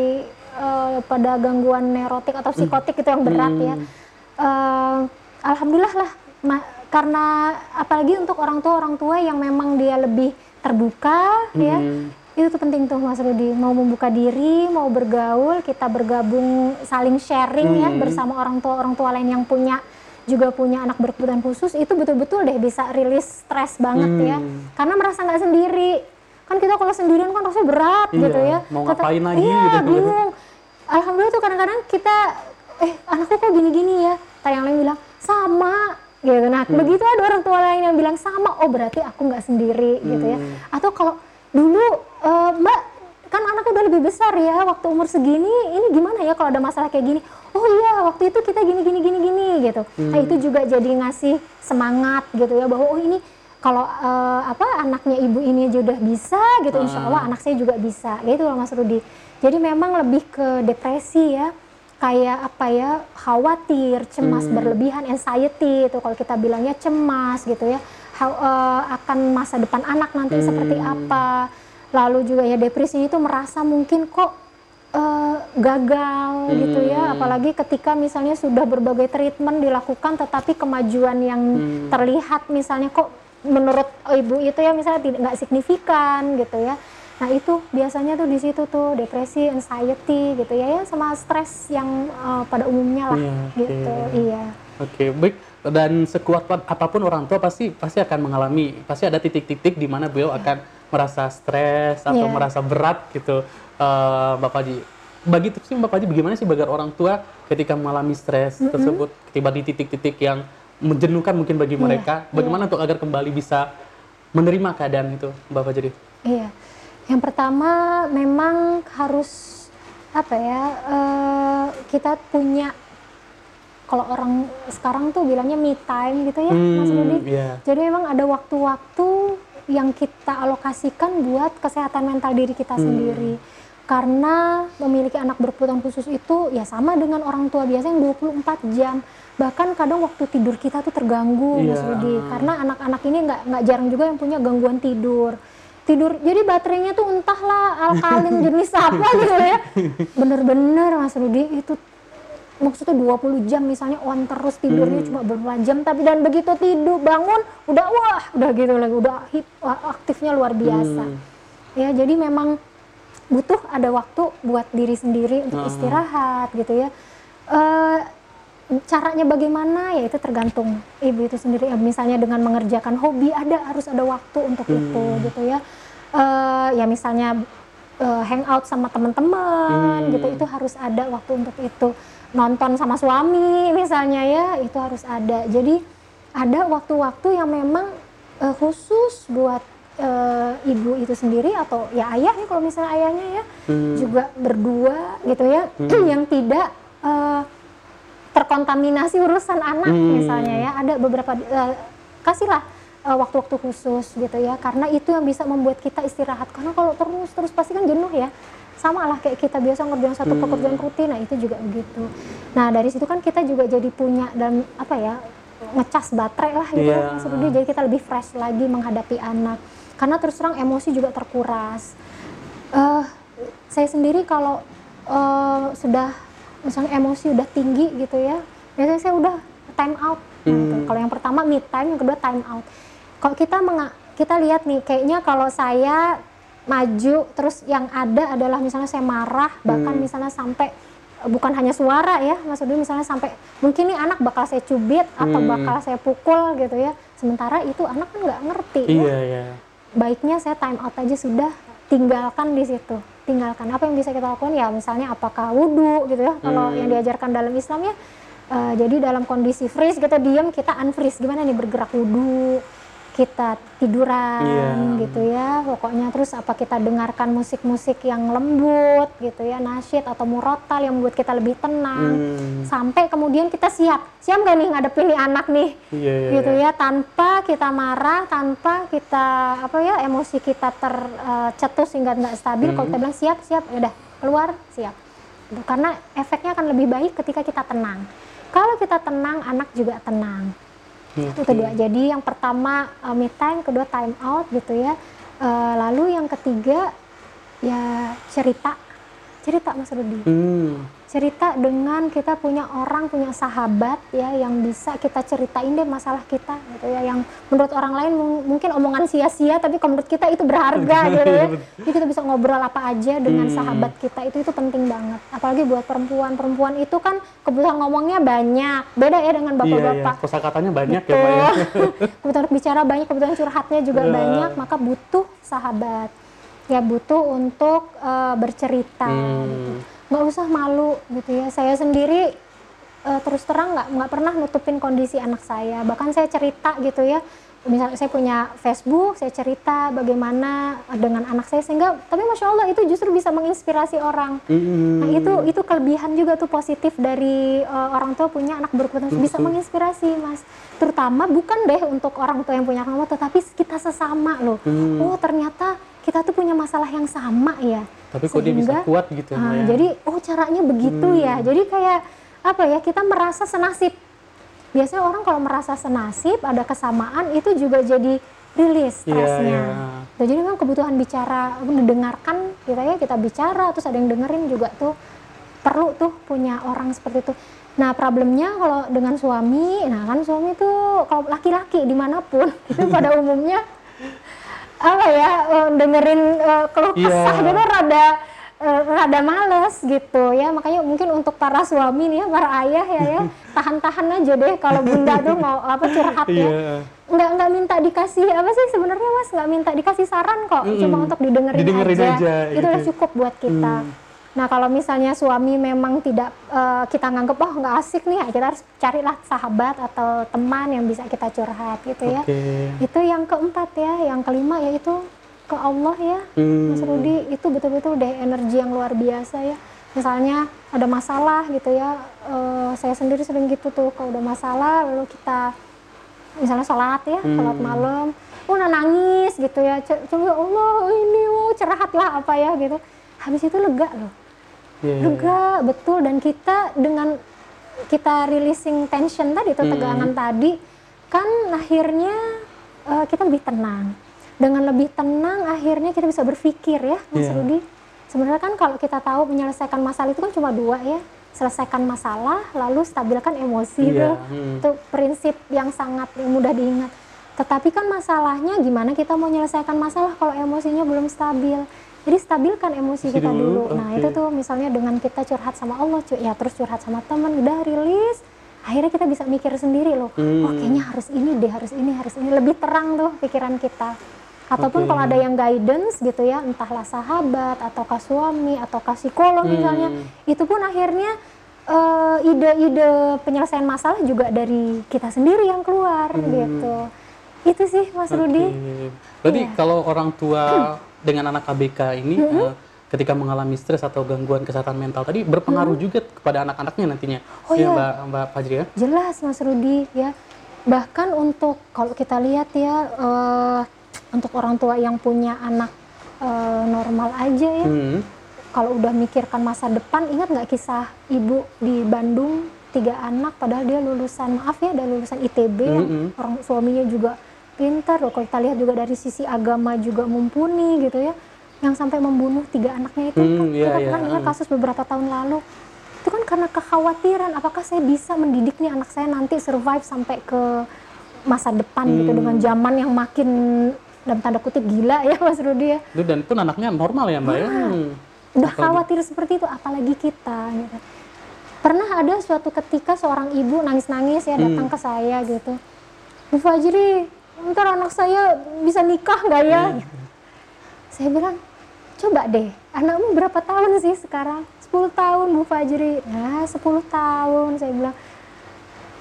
pada gangguan neurotik atau psikotik itu yang berat ya. Alhamdulillah lah, karena apalagi untuk orang tua yang memang dia lebih terbuka ya. Itu tuh penting tuh Mas Rudi, mau membuka diri, mau bergaul, kita bergabung saling sharing ya bersama orang tua lain yang juga punya anak berkebutuhan khusus, itu betul-betul deh bisa rilis stres banget ya, karena merasa nggak sendiri. Kan kita kalau sendirian kan rasanya berat gitu ya, mau ngapain lagi iya, gitu. Bingung. Alhamdulillah tuh kadang-kadang kita anakku kok gini-gini ya, yang lain bilang sama gitu. Nah begitu ada orang tua lain yang bilang sama, oh berarti aku nggak sendiri gitu ya. Atau kalau dulu Mbak kan anaknya udah lebih besar ya, waktu umur segini ini gimana ya kalau ada masalah kayak gini, oh iya waktu itu kita gini gitu. Nah itu juga jadi ngasih semangat gitu ya, bahwa oh ini kalau anaknya ibu ini udah bisa gitu, insya Allah anak saya juga bisa gitu loh Mas Rudi. Jadi memang lebih ke depresi ya, kayak khawatir, cemas berlebihan, anxiety itu kalau kita bilangnya cemas gitu ya, akan masa depan anak nanti seperti apa. Lalu juga ya depresi itu merasa mungkin kok gagal gitu ya, apalagi ketika misalnya sudah berbagai treatment dilakukan tetapi kemajuan yang terlihat misalnya kok menurut ibu itu ya misalnya nggak signifikan gitu ya. Nah itu biasanya tuh di situ tuh depresi, anxiety gitu ya, sama stres yang pada umumnya lah gitu. Iya. Oke, baik. Dan sekuat apapun orang tua pasti akan mengalami, pasti ada titik-titik di mana beliau akan merasa stres atau merasa berat gitu, Mbak Fajri. Bagi tipsnya Mbak Fajri, bagaimana sih agar orang tua ketika mengalami stres tersebut, tiba di titik-titik yang menjenuhkan mungkin bagi mereka, bagaimana untuk agar kembali bisa menerima keadaan itu, Mbak Fajri? Iya, yang pertama memang harus kita punya, kalau orang sekarang tuh bilangnya me time gitu ya, Mas Rudi. Jadi memang ada waktu-waktu yang kita alokasikan buat kesehatan mental diri kita sendiri. Karena memiliki anak berkebutuhan khusus itu ya sama dengan orang tua biasa yang 24 jam. Bahkan kadang waktu tidur kita tuh terganggu, Mas Rudi. Karena anak-anak ini nggak jarang juga yang punya gangguan tidur. Jadi baterainya tuh entahlah alkalin jenis apa gitu ya. Bener-bener Mas Rudi, itu maksudnya 20 jam misalnya on terus tidurnya cuma beberapa jam, tapi dan begitu tidur bangun udah gitu lagi, aktifnya luar biasa. Ya jadi memang butuh ada waktu buat diri sendiri untuk istirahat gitu ya. Caranya bagaimana ya itu tergantung ibu itu sendiri. Misalnya dengan mengerjakan hobi harus ada waktu untuk itu gitu ya. Ya misalnya hangout sama teman-teman gitu, itu harus ada waktu untuk itu. Nonton sama suami misalnya ya, itu harus ada. Jadi ada waktu-waktu yang memang khusus buat ibu itu sendiri, atau ya ayah ya kalau misalnya ayahnya ya juga berdua gitu ya, yang tidak terkontaminasi urusan anak misalnya ya. Ada beberapa kasihlah waktu-waktu khusus gitu ya, karena itu yang bisa membuat kita istirahat. Karena kalau terus pasti kan jenuh ya. Sama lah kayak kita biasa ngerjain satu pekerjaan rutin, nah itu juga begitu. Nah dari situ kan kita juga jadi punya dan ngecas baterai lah gitu ya, jadi kita lebih fresh lagi menghadapi anak. Karena terus terang emosi juga terkuras. Saya sendiri kalau sudah misalnya emosi udah tinggi gitu ya, biasanya saya udah time out. Gitu. Kalau yang pertama me time, yang kedua time out. Kalau kita lihat nih, kayaknya kalau saya maju terus yang ada adalah misalnya saya marah, bahkan misalnya sampai bukan hanya suara ya, maksudnya misalnya sampai mungkin nih anak bakal saya cubit atau bakal saya pukul gitu ya, sementara itu anak kan nggak ngerti ya. Baiknya saya time out aja sudah, tinggalkan di situ, tinggalkan. Apa yang bisa kita lakukan ya, misalnya apakah wudhu gitu ya, kalau yang diajarkan dalam Islam ya, Jadi dalam kondisi freeze kita diam, kita unfreeze, gimana nih, bergerak wudhu, kita tiduran gitu ya, pokoknya. Terus apa, kita dengarkan musik-musik yang lembut gitu ya, nasyid atau murotal yang membuat kita lebih tenang, sampai kemudian kita siap nggak nih ngadepin nih anak nih, gitu ya, tanpa kita marah, tanpa kita emosi kita tercetus hingga nggak stabil. Kalau kita bilang siap, ya udah keluar, siap. Karena efeknya akan lebih baik ketika kita tenang. Kalau kita tenang, anak juga tenang. Itu kedua. Jadi yang pertama me time, kedua time out gitu ya. Lalu yang ketiga ya cerita Mas Rudi. Cerita dengan kita punya sahabat ya, yang bisa kita ceritain deh masalah kita gitu ya, yang menurut orang lain mungkin omongan sia-sia, tapi kalau menurut kita itu berharga gitu ya. Jadi kita bisa ngobrol apa aja dengan sahabat kita, itu penting banget. Apalagi buat perempuan itu kan kebutuhan ngomongnya banyak, beda ya dengan bapak-bapak. Kosakatanya banyak. Betul. Ya Pak ya. Kebutuhan bicara banyak, kebutuhan curhatnya juga banyak, maka butuh sahabat. Ya butuh untuk bercerita gitu. Nggak usah malu gitu ya. Saya sendiri terus terang nggak pernah nutupin kondisi anak saya. Bahkan saya cerita gitu ya. Misalnya saya punya Facebook, saya cerita bagaimana dengan anak saya, sehingga tapi Masya Allah itu justru bisa menginspirasi orang. Nah itu kelebihan juga tuh positif dari orang tua punya anak berkebutuhan, bisa menginspirasi Mas. Terutama bukan deh untuk orang tua yang punya anak, tetapi kita sesama loh. Oh ternyata kita tuh punya masalah yang sama ya. Tapi kok dia bisa kuat gitu ya. Jadi caranya begitu ya. Jadi kayak apa ya, kita merasa senasib. Biasanya orang kalau merasa senasib, ada kesamaan, itu juga jadi rilis stresnya. Jadi memang kebutuhan bicara, mendengarkan kita bicara, terus ada yang dengerin juga tuh, perlu tuh punya orang seperti itu. Nah problemnya kalau dengan suami, suami tuh kalau laki-laki dimanapun itu pada umumnya dengerin keluh kesah gitu rada males gitu ya. Makanya mungkin untuk para suami nih ya, para ayah ya tahan-tahan aja deh kalau bunda tuh mau curhat ya. Nggak minta dikasih sebenarnya Mas, nggak minta dikasih saran kok, cuma untuk didengerin aja. Itu udah cukup buat kita. Nah kalau misalnya suami memang tidak, kita nganggep nggak asik nih, kita harus carilah sahabat atau teman yang bisa kita curhat gitu ya. Itu yang keempat ya. Yang kelima yaitu ke Allah ya, Mas Rudi. Itu betul-betul deh energi yang luar biasa ya. Misalnya ada masalah gitu ya, saya sendiri sering gitu tuh, kalau udah masalah lalu kita misalnya sholat malam, nangis gitu ya, coba Allah ini curhat lah apa ya gitu. Habis itu lega loh. Lega betul. Dan kita dengan kita releasing tension tadi, tegangan tadi, kan akhirnya kita lebih tenang. Dengan lebih tenang akhirnya kita bisa berpikir ya Mas Rudi. Sebenarnya kan kalau kita tahu menyelesaikan masalah itu kan cuma dua ya, selesaikan masalah lalu stabilkan emosi. Itu prinsip yang sangat mudah diingat. Tetapi kan masalahnya gimana kita mau menyelesaikan masalah kalau emosinya belum stabil. Jadi stabilkan emosi kita dulu. Nah itu tuh misalnya dengan kita curhat sama Allah, terus curhat sama teman, udah rilis, akhirnya kita bisa mikir sendiri loh. Kayaknya harus ini deh, harus ini, lebih terang tuh pikiran kita. Ataupun kalau ada yang guidance gitu ya, entahlah sahabat atau suami atau psikolog misalnya, itu pun akhirnya ide-ide penyelesaian masalah juga dari kita sendiri yang keluar gitu. Itu sih Mas Rudi. Berarti kalau orang tua dengan anak ABK ini ketika mengalami stres atau gangguan kesehatan mental tadi berpengaruh juga kepada anak-anaknya nantinya. Mbak Fajri ya? Jelas Mas Rudi ya. Bahkan untuk kalau kita lihat ya, untuk orang tua yang punya anak normal aja ya, kalau udah mikirkan masa depan, ingat nggak kisah ibu di Bandung 3 anak padahal dia lulusan ITB, orang suaminya juga pintar loh. Kalau kita lihat juga dari sisi agama juga mumpuni gitu ya, yang sampai membunuh 3 anaknya itu kita pernah dengar kasus beberapa tahun lalu. Itu kan karena kekhawatiran, apakah saya bisa mendidik nih anak saya nanti survive sampai ke masa depan gitu, dengan zaman yang makin dalam tanda kutip gila ya Mas Rudi ya. Dan pun anaknya normal ya Mbak ya. Udah khawatir seperti itu, apalagi kita gitu. Pernah ada suatu ketika seorang ibu nangis-nangis ya datang ke saya gitu, Bu Fajri, ntar anak saya bisa nikah nggak ya? Saya bilang, coba deh, anakmu berapa tahun sih sekarang? 10 tahun Bu Fajri. Nah 10 tahun, saya bilang.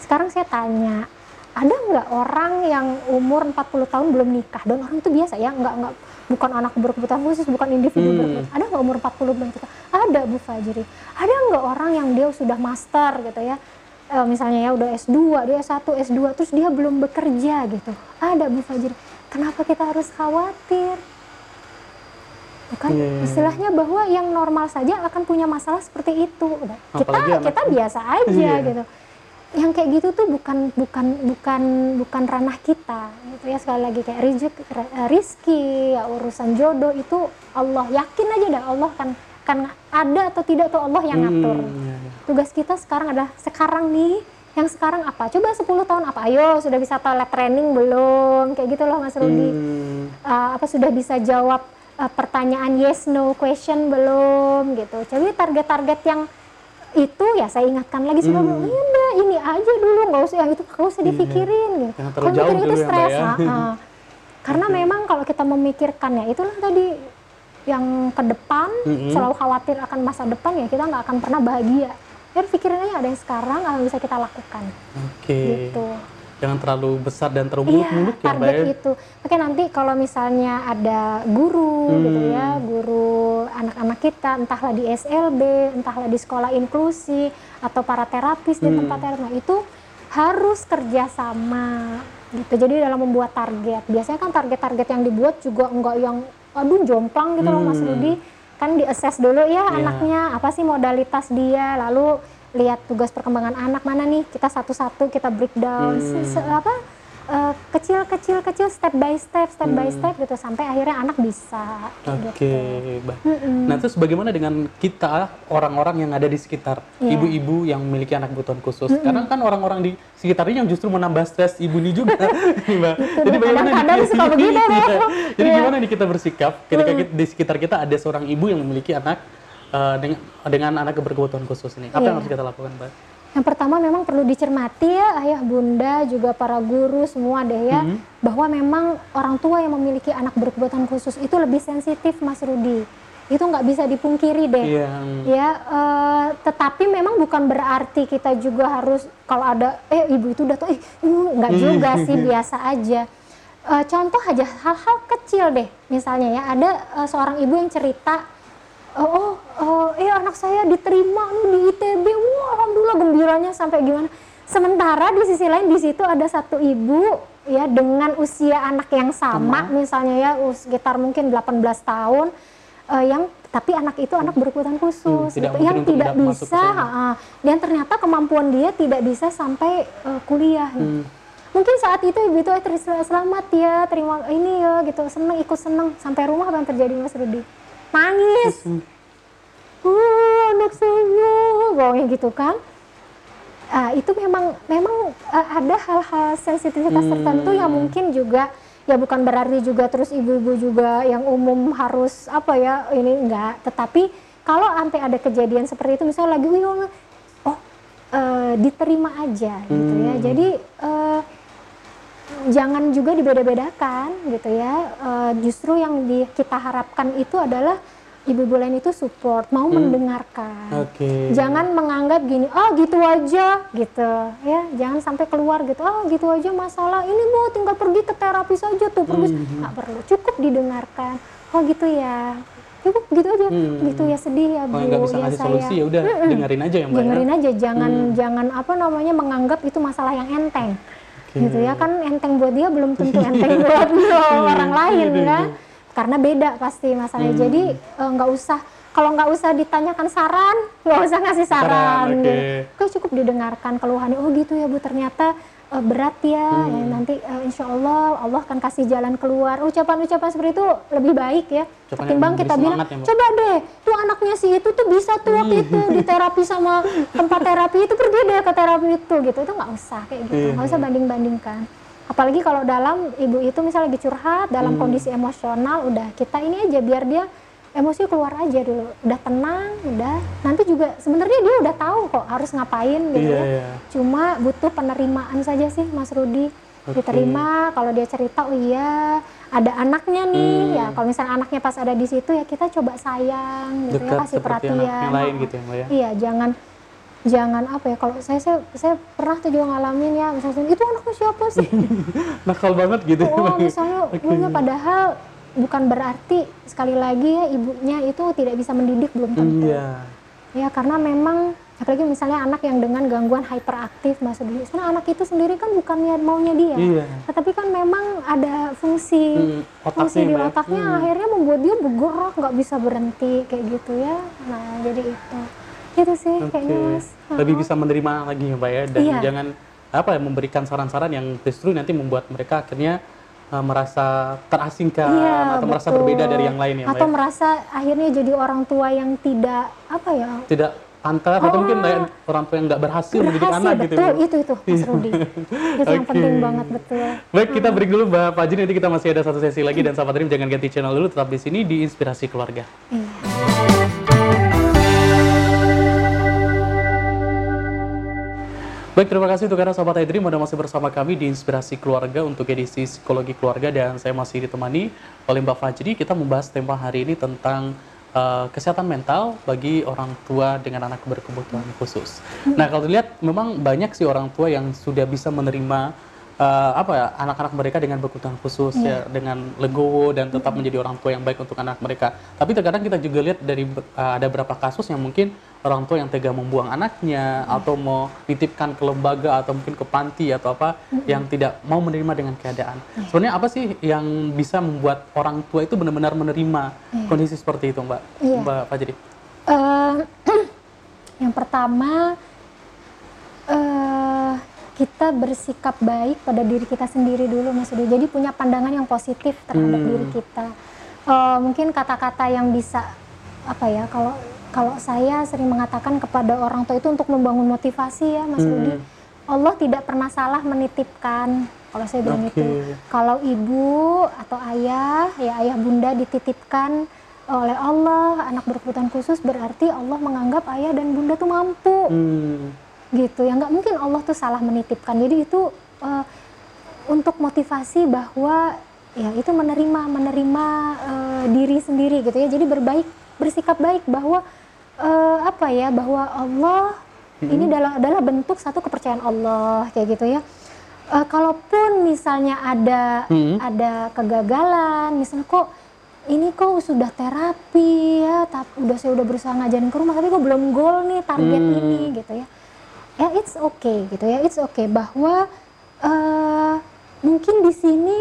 Sekarang saya tanya, ada nggak orang yang umur 40 tahun belum nikah? Dan orang itu biasa ya, nggak bukan anak berkebutuhan khusus, bukan individu berkebutuhan. Ada nggak umur 40 belum nikah? Ada, Bu Fajri. Ada nggak orang yang dia sudah master gitu ya, misalnya ya udah S2, dia S1, S2, terus dia belum bekerja gitu? Ada, Bu Fajri. Kenapa kita harus khawatir? Bukan istilahnya bahwa yang normal saja akan punya masalah seperti itu. Kita biasa aja gitu. Yang kayak gitu tuh bukan ranah kita gitu ya. Sekali lagi kayak rizki ya, urusan jodoh itu Allah, yakin aja dah Allah kan ada atau tidak tuh Allah yang ngatur. Tugas kita sekarang adalah sekarang nih, yang sekarang apa? Coba 10 tahun apa? Ayo, sudah bisa toilet training belum? Kayak gitu loh Mas Rudi. Apa sudah bisa jawab pertanyaan yes no question belum gitu. Jadi target-target yang itu ya saya ingatkan lagi sebelum ini aja dulu, nggak usah yang itu nggak usah dipikirin gitu. Kalau mikir itu stres, karena memang kalau kita memikirkan ya itulah tadi yang ke depan, selalu khawatir akan masa depan, ya kita nggak akan pernah bahagia. Jadi pikirin aja ada yang sekarang yang bisa kita lakukan. Gitu. Jangan terlalu besar dan terlalu muluk-muluk ya, target itu. Oke, nanti kalau misalnya ada guru gitu ya, guru anak-anak kita, entahlah di SLB, entahlah di sekolah inklusi, atau para terapis di tempat terapi, itu harus kerjasama gitu. Jadi dalam membuat target, biasanya kan target-target yang dibuat juga enggak yang aduh jomplang gitu loh Mas Rudi. Kan di-assess dulu ya anaknya, apa sih modalitas dia, lalu lihat tugas perkembangan anak mana nih, kita satu-satu kita breakdown kecil step by step gitu sampai akhirnya anak bisa. Nah terus bagaimana dengan kita orang-orang yang ada di sekitar ibu-ibu yang memiliki anak kebutuhan khusus? Karena kan orang-orang di sekitarnya yang justru menambah stres ibu ini juga, Mbak. Jadi bagaimana Jadi gimana nih kita bersikap ketika di sekitar kita ada seorang ibu yang memiliki anak dengan anak berkebutuhan khusus ini? Apa yang harus kita lakukan, Mbak? Yang pertama memang perlu dicermati ya, ayah bunda juga para guru semua deh ya, bahwa memang orang tua yang memiliki anak berkebutuhan khusus itu lebih sensitif, Mas Rudi. Itu nggak bisa dipungkiri deh. Tetapi memang bukan berarti kita juga harus kalau ada ibu itu udah tuh nggak juga sih, biasa aja. Contoh aja hal-hal kecil deh, misalnya ya ada seorang ibu yang cerita, anak saya diterima nih di ITB, wah alhamdulillah gembiranya sampai gimana. Sementara di sisi lain di situ ada satu ibu ya dengan usia anak yang sama, misalnya ya sekitar mungkin 18 tahun, tapi anak itu anak berkebutuhan khusus, yang tidak bisa, dan ternyata kemampuan dia tidak bisa sampai kuliah. Mungkin saat itu ibu itu selamat ya, terima ini ya gitu, seneng, ikut seneng, sampai rumah apa yang terjadi Mas Rudi? Nangis, anak saya, pokoknya gitu kan. Itu memang ada hal-hal sensitivitas tertentu yang mungkin juga ya bukan berarti juga terus ibu-ibu juga yang umum harus ini enggak. Tetapi kalau sampai ada kejadian seperti itu, misalnya lagi diterima aja gitu ya. Jadi jangan juga dibeda-bedakan gitu ya. Justru yang kita harapkan itu adalah ibu-ibu lain itu support, mau mendengarkan. Jangan menganggap gini, gitu aja gitu ya. Jangan sampai keluar gitu, gitu aja masalah ini Bu, tinggal pergi ke terapi saja tuh, nggak perlu, cukup didengarkan. Gitu ya, cukup gitu aja, gitu ya, sedih ya Bu, nggak bisa ngasih solusi ya udah dengerin aja ya Mbak. Dengerin aja, jangan menganggap itu masalah yang enteng. Gitu ya, kan enteng buat dia belum tentu enteng buat orang lain kan, karena beda pasti masalahnya. Jadi kalau nggak usah ditanyakan saran, nggak usah ngasih saran gitu. Cukup didengarkan keluhannya, gitu ya Bu, ternyata berat ya, nanti insya Allah akan kasih jalan keluar. Ucapan-ucapan seperti itu lebih baik ya, ketimbang kita bilang, coba deh tuh anaknya si itu tuh bisa tuh waktu itu di terapi sama tempat terapi itu, pergi deh ke terapi itu gitu. Itu nggak usah kayak gitu, nggak usah banding-bandingkan. Apalagi kalau dalam ibu itu misalnya lagi curhat dalam kondisi emosional, udah kita ini aja biar dia emosi keluar aja dulu, udah tenang, udah nanti juga sebenarnya dia udah tahu kok harus ngapain gitu Cuma butuh penerimaan saja sih Mas Rudi. Diterima kalau dia cerita, ada anaknya nih ya, kalau misalnya anaknya pas ada di situ ya kita coba sayang gitu ya, kasih perhatian yang lain gitu ya Mbak ya. Jangan jangan apa ya, kalau saya pernah tuh juga ngalamin ya, misalnya itu anaknya siapa sih? Nakal banget gitu. Oh, misalnya ibunya, padahal bukan berarti sekali lagi ya ibunya itu tidak bisa mendidik, belum tentu. Iya. Ya karena memang apalagi misalnya anak yang dengan gangguan hyperaktif masa dulu, karena anak itu sendiri kan bukannya maunya dia, Iya. tetapi kan memang ada fungsi Otaknya, di Mbak. otaknya akhirnya membuat dia bergerak nggak bisa berhenti kayak gitu ya. Nah jadi itu sih kayaknya Mas. Lebih bisa menerima lagi ya, Mbak ya, dan Iya. jangan apa ya, memberikan saran-saran yang justru nanti membuat mereka akhirnya merasa terasingkan Iya, atau merasa betul. berbeda dari yang lain ya, Mbak. Atau Ya? merasa akhirnya jadi orang tua yang tidak apa ya, Tidak pantas atau mungkin kayak orang tua yang nggak berhasil mendidik anak gitu. betul, Bu. itu Mas Rudi. Itu yang Oke. penting banget, betul. Baik, kita break dulu Mbak Fajri, nanti kita masih ada satu sesi lagi, dan sahabat Dream jangan ganti channel dulu, tetap di sini di Inspirasi Keluarga. Iya. Baik, terima kasih untuk Anda sahabat iDream, Anda masih bersama kami di Inspirasi Keluarga untuk edisi Psikologi Keluarga, dan saya masih ditemani oleh Mbak Fajri. Kita membahas tema hari ini tentang kesehatan mental bagi orang tua dengan anak berkebutuhan khusus. Nah, kalau dilihat memang banyak sih orang tua yang sudah bisa menerima apa ya, anak-anak mereka dengan berkebutuhan khusus ya, dengan legowo dan tetap menjadi orang tua yang baik untuk anak mereka. Tapi terkadang kita juga lihat dari ada beberapa kasus yang mungkin orang tua yang tega membuang anaknya atau mau titipkan ke lembaga atau mungkin ke panti atau apa, yang tidak mau menerima dengan keadaan. Sebenarnya apa sih yang bisa membuat orang tua itu benar-benar menerima kondisi seperti itu, Mbak? Iya. Mbak Fajri? Yang pertama, kita bersikap baik pada diri kita sendiri dulu, Mas Rudi. Jadi punya pandangan yang positif terhadap diri kita. Mungkin kata-kata yang bisa apa ya, kalau saya sering mengatakan kepada orang tua itu untuk membangun motivasi ya, Mas Rudi. Allah tidak pernah salah menitipkan, kalau saya bilang itu. Kalau ibu atau ayah, ya ayah bunda dititipkan oleh Allah, anak berkebutuhan khusus, berarti Allah menganggap ayah dan bunda tuh mampu. Gitu ya, nggak mungkin Allah tuh salah menitipkan. Jadi itu untuk motivasi bahwa ya itu menerima diri sendiri gitu ya. Jadi bersikap baik bahwa apa ya, bahwa Allah ini adalah bentuk satu kepercayaan Allah kayak gitu ya. Kalaupun misalnya ada kegagalan, misalnya kok sudah terapi ya, saya udah berusaha ngajarin ke rumah tapi kok belum goal nih target ini gitu ya. Ya it's okay gitu ya, it's okay bahwa mungkin di sini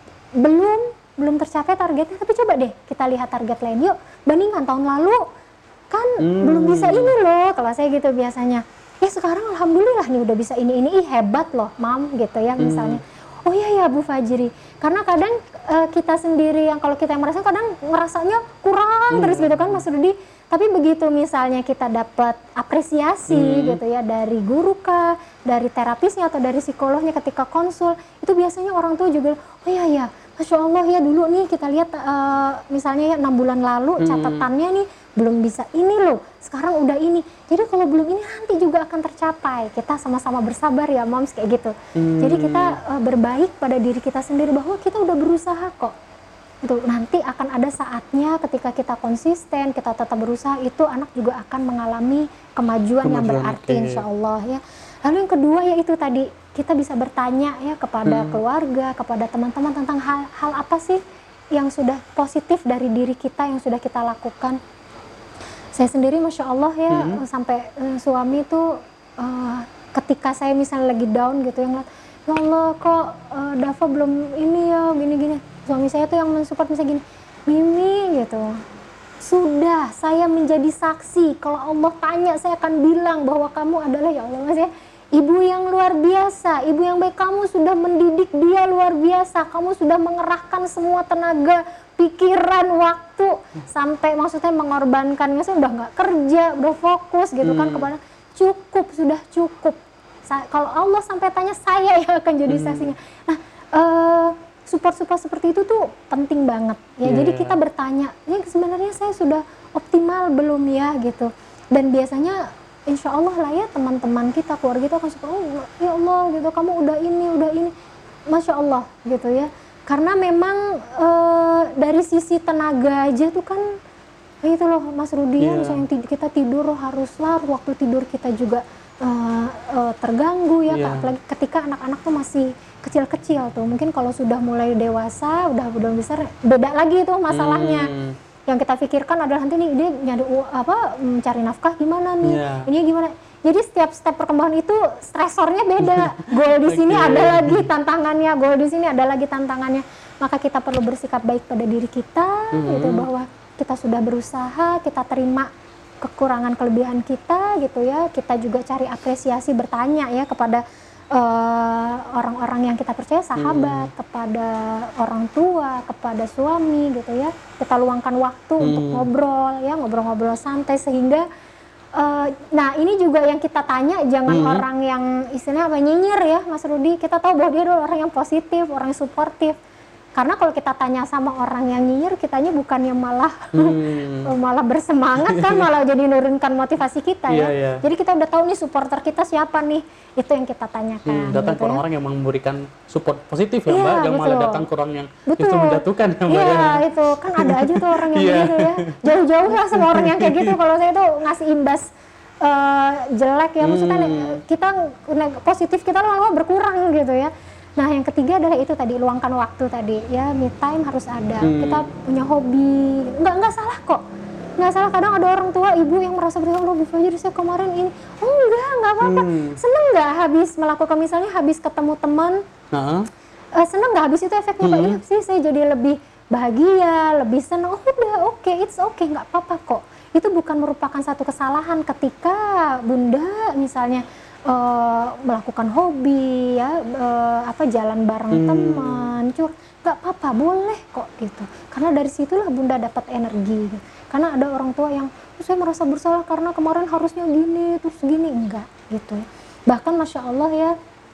belum tercapai targetnya, tapi coba deh kita lihat target lain, yuk bandingkan tahun lalu kan belum bisa ini loh, kalau saya gitu biasanya. Ya sekarang alhamdulillah nih udah bisa ini, hebat loh mam gitu ya misalnya. Oh iya ya Bu Fajri, karena kadang kita sendiri yang kalau kita yang merasa kadang ngerasanya kurang terus gitu kan Mas Rudi. Tapi begitu misalnya kita dapat apresiasi gitu ya dari guru kah, dari terapisnya atau dari psikolognya ketika konsul, itu biasanya orang tua juga, oh iya ya, Masya Allah ya dulu nih kita lihat misalnya ya 6 bulan lalu catatannya nih belum bisa ini loh, sekarang udah ini. Jadi kalau belum ini nanti juga akan tercapai. Kita sama-sama bersabar ya moms kayak gitu. Jadi kita berbaik pada diri kita sendiri bahwa kita udah berusaha kok. Itu nanti akan ada saatnya ketika kita konsisten, kita tetap berusaha, itu anak juga akan mengalami kemajuan yang berarti insya Allah ya. Lalu yang kedua ya itu tadi, kita bisa bertanya ya kepada keluarga, kepada teman-teman tentang hal apa sih yang sudah positif dari diri kita yang sudah kita lakukan. Saya sendiri Masya Allah ya, sampai suami tuh ketika saya misalnya lagi down gitu yang ngeliat, ya Allah kok Dava belum ini ya gini-gini. Suami saya tuh yang mensupport misalnya gini, Mimi gitu, sudah saya menjadi saksi, kalau Allah tanya saya akan bilang bahwa kamu adalah ya Allah Mas ya, ibu yang luar biasa, ibu yang baik, kamu sudah mendidik dia luar biasa, kamu sudah mengerahkan semua tenaga, pikiran, waktu, sampai maksudnya mengorbankannya, saya udah nggak kerja, udah fokus gitu kan kepada, cukup, sudah cukup. Kalau Allah sampai tanya, saya yang akan jadi saksinya. Nah, support seperti itu tuh penting banget ya. Jadi kita bertanya, ya sebenarnya saya sudah optimal belum ya gitu. Dan biasanya insya Allah lah ya teman-teman kita, keluarga kita akan suka, oh ya Allah gitu, kamu udah ini, Masya Allah gitu ya. Karena memang dari sisi tenaga aja tuh kan itu loh Mas Rudi ya, Iya. misalnya kita tidur haruslah waktu tidur kita juga terganggu ya, Iya. apalagi ketika anak-anak tuh masih kecil-kecil tuh. Mungkin kalau sudah mulai dewasa, udah besar, beda lagi tuh masalahnya. Yang kita pikirkan adalah nanti nih dia nyari mencari nafkah gimana nih, Iya. ini gimana. Jadi setiap step perkembangan itu stresornya beda. Goal di sini ada lagi tantangannya, goal di sini ada lagi tantangannya. Maka kita perlu bersikap baik pada diri kita, gitu, bahwa kita sudah berusaha, kita terima kekurangan kelebihan kita, gitu ya. Kita juga cari apresiasi, bertanya ya kepada orang-orang yang kita percaya, sahabat, kepada orang tua, kepada suami, gitu ya. Kita luangkan waktu untuk ngobrol ya, ngobrol-ngobrol santai, sehingga nah ini juga yang kita tanya, jangan orang yang istilahnya nyinyir ya Mas Rudi. Kita tahu bahwa dia adalah orang yang positif, orang yang suportif. Karena kalau kita tanya sama orang yang nyinyir, kitanya bukannya malah malah bersemangat kan, malah jadi nurunkan motivasi kita ya. Iya. Jadi kita udah tahu nih supporter kita siapa nih, itu yang kita tanyakan. Datang gitu ke orang-orang yang memberikan support positif ya Iya, Mbak, jangan malah betul. datang ke orang yang Betul. justru menjatuhkan ya Mbak. Iya, ya. itu kan ada aja tuh orang yang Iya. begitu ya. Jauh-jauh lah sama orang yang kayak gitu. Kalau saya tuh ngasih imbas jelek ya, maksudnya kita positif kita lama-lama berkurang gitu ya. Nah yang ketiga adalah itu tadi, luangkan waktu tadi ya, me time harus ada. Kita punya hobi, nggak salah kok, nggak salah. Kadang ada orang tua, ibu yang merasa bersalah, loh Bu Fajri saya kemarin ini, oh nggak apa-apa. Seneng nggak habis melakukan, misalnya habis ketemu teman, Nah, seneng nggak habis itu efeknya Pak? Iya sih, saya jadi lebih bahagia, lebih senang. Oh udah oke, it's okay, nggak apa-apa kok. Itu bukan merupakan satu kesalahan ketika Bunda misalnya melakukan hobi ya, jalan bareng teman, nggak apa-apa, boleh kok gitu. Karena dari situlah Bunda dapat energi. Karena ada orang tua yang saya merasa bersalah karena kemarin harusnya gini terus gini, enggak gitu. Bahkan Masya Allah ya,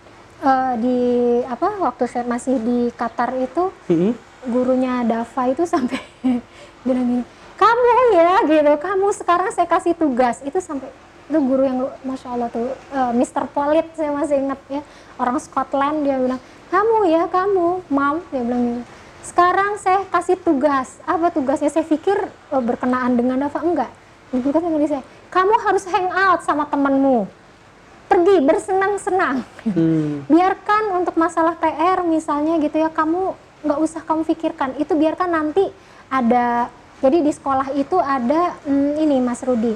waktu saya masih di Qatar itu, gurunya Dafa itu sampai bilang gini, kamu ya gitu, kamu sekarang saya kasih tugas. Itu sampai, itu guru yang Masya Allah tuh, Mr. Polit, saya masih ingat ya, orang Scotland. Dia bilang, kamu Mam, dia bilang gitu, sekarang saya kasih tugas. Apa tugasnya? Saya pikir berkenaan dengan Dafa, enggak. Tugasnya dengan saya, kamu harus hang out sama temanmu, pergi bersenang-senang. Biarkan untuk masalah PR misalnya gitu ya, kamu nggak usah kamu pikirkan itu, biarkan nanti ada. Jadi di sekolah itu ada ini Mas Rudi,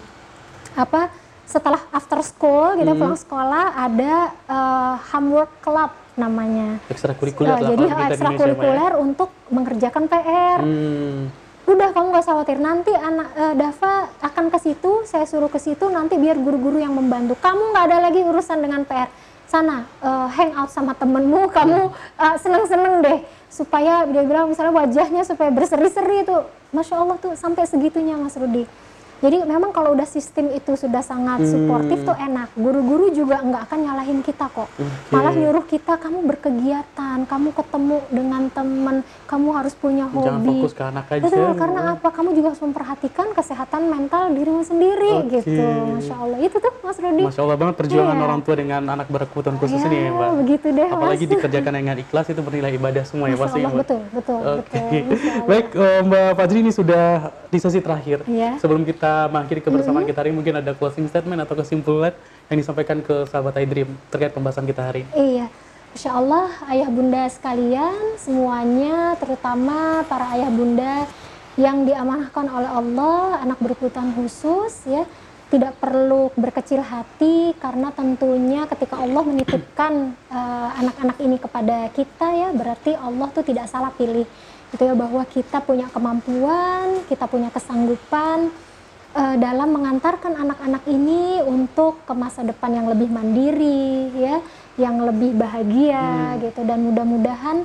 setelah after school gitu, pulang sekolah ada homework club namanya. ekstrakurikuler lah Jadi kalau kita di Indonesia, ekstrakurikuler untuk mengerjakan PR. Udah kamu gak usah khawatir, nanti anak Dafa akan ke situ, saya suruh ke situ, nanti biar guru-guru yang membantu. Kamu nggak ada lagi urusan dengan PR. Sana hang out sama temenmu, kamu seneng-seneng deh, supaya dia bilang misalnya wajahnya supaya berseri-seri itu. Masya Allah tuh sampai segitunya Mas Rudi. Jadi memang kalau udah sistem itu sudah sangat suportif tuh enak. Guru-guru juga nggak akan nyalahin kita kok. Malah nyuruh kita, kamu berkegiatan, kamu ketemu dengan teman, kamu harus punya hobi. Jangan fokus ke anak aja. Betul, karena apa? Kamu juga harus memperhatikan kesehatan mental dirimu sendiri gitu. Masya Allah, itu tuh Mas Rudi. Masya Allah banget perjuangan Iya. orang tua dengan anak berkebutuhan khusus ini ya Mbak. Begitu deh Mas. Apalagi dikerjakan dengan ikhlas, itu bernilai ibadah semua ya Masya pasti Allah, Mbak. betul. Oke. Masya Allah. Baik Mbak Fajri, ini sudah di sesi terakhir. Iya. Sebelum kita mengakhiri kebersamaan kita hari ini, mungkin ada closing statement atau kesimpulan yang disampaikan ke sahabat iDream terkait pembahasan kita hari ini. Iya, Masya Allah, ayah bunda sekalian semuanya, terutama para ayah bunda yang diamanahkan oleh Allah, anak berkebutuhan khusus ya, tidak perlu berkecil hati, karena tentunya ketika Allah menitipkan anak-anak ini kepada kita ya, berarti Allah tuh tidak salah pilih. Itu ya, bahwa kita punya kemampuan, kita punya kesanggupan dalam mengantarkan anak-anak ini untuk ke masa depan yang lebih mandiri ya, yang lebih bahagia gitu, dan mudah-mudahan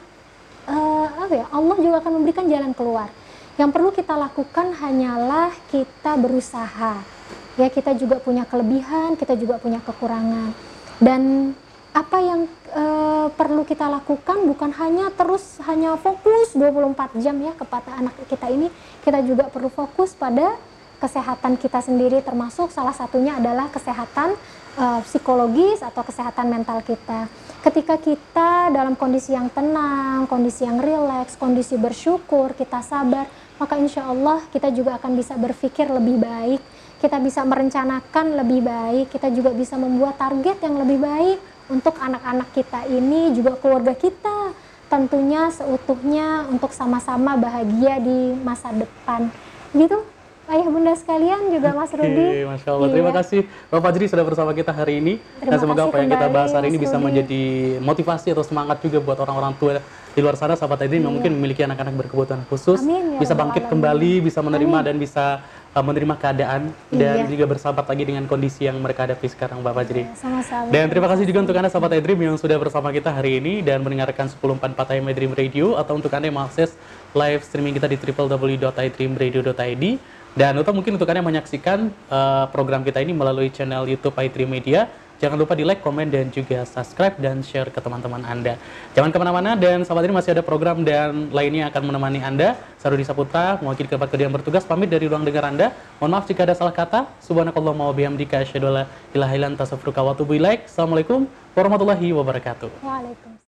Allah juga akan memberikan jalan keluar. Yang perlu kita lakukan hanyalah kita berusaha ya, kita juga punya kelebihan, kita juga punya kekurangan, dan apa yang perlu kita lakukan bukan hanya fokus 24 jam ya kepada anak kita ini, kita juga perlu fokus pada kesehatan kita sendiri, termasuk salah satunya adalah kesehatan psikologis atau kesehatan mental kita. Ketika kita dalam kondisi yang tenang, kondisi yang rileks, kondisi bersyukur, kita sabar, maka insya Allah kita juga akan bisa berpikir lebih baik, kita bisa merencanakan lebih baik, kita juga bisa membuat target yang lebih baik untuk anak-anak kita ini, juga keluarga kita, tentunya seutuhnya untuk sama-sama bahagia di masa depan. Gitu, Ayah Bunda sekalian, juga Mas Rudi. Masya Allah. Terima kasih Bapak Fajri sudah bersama kita hari ini. Dan semoga apa yang kita bahas hari ini bisa menjadi motivasi atau semangat juga buat orang-orang tua di luar sana, sahabat Edream yang mungkin memiliki anak-anak berkebutuhan khusus. Amin, ya bisa bangkit kembali, bisa menerima dan bisa menerima keadaan dan juga bersahabat lagi dengan kondisi yang mereka hadapi sekarang, Bapak Fajri. Sama-sama. Dan terima kasih juga untuk Anda sahabat Edream yang sudah bersama kita hari ini dan mendengarkan 1044 AM Edream Radio, atau untuk Anda yang mengakses live streaming kita di www.idreamradio.id. Dan mungkin untuk Anda yang menyaksikan program kita ini melalui channel YouTube iDream Media, jangan lupa di like, komen, dan juga subscribe dan share ke teman-teman Anda. Jangan kemana-mana, dan sahabat ini masih ada program dan lainnya akan menemani Anda. Saya Rudi Saputra, mewakili keempat kedua yang bertugas, pamit dari ruang dengar Anda. Mohon maaf jika ada salah kata. Subhanakallahumma wa bihamdika asyhadu an la ilaha illa anta astaghfiruka wa atubu ilaik. Assalamualaikum warahmatullahi wabarakatuh. Waalaikumsalam.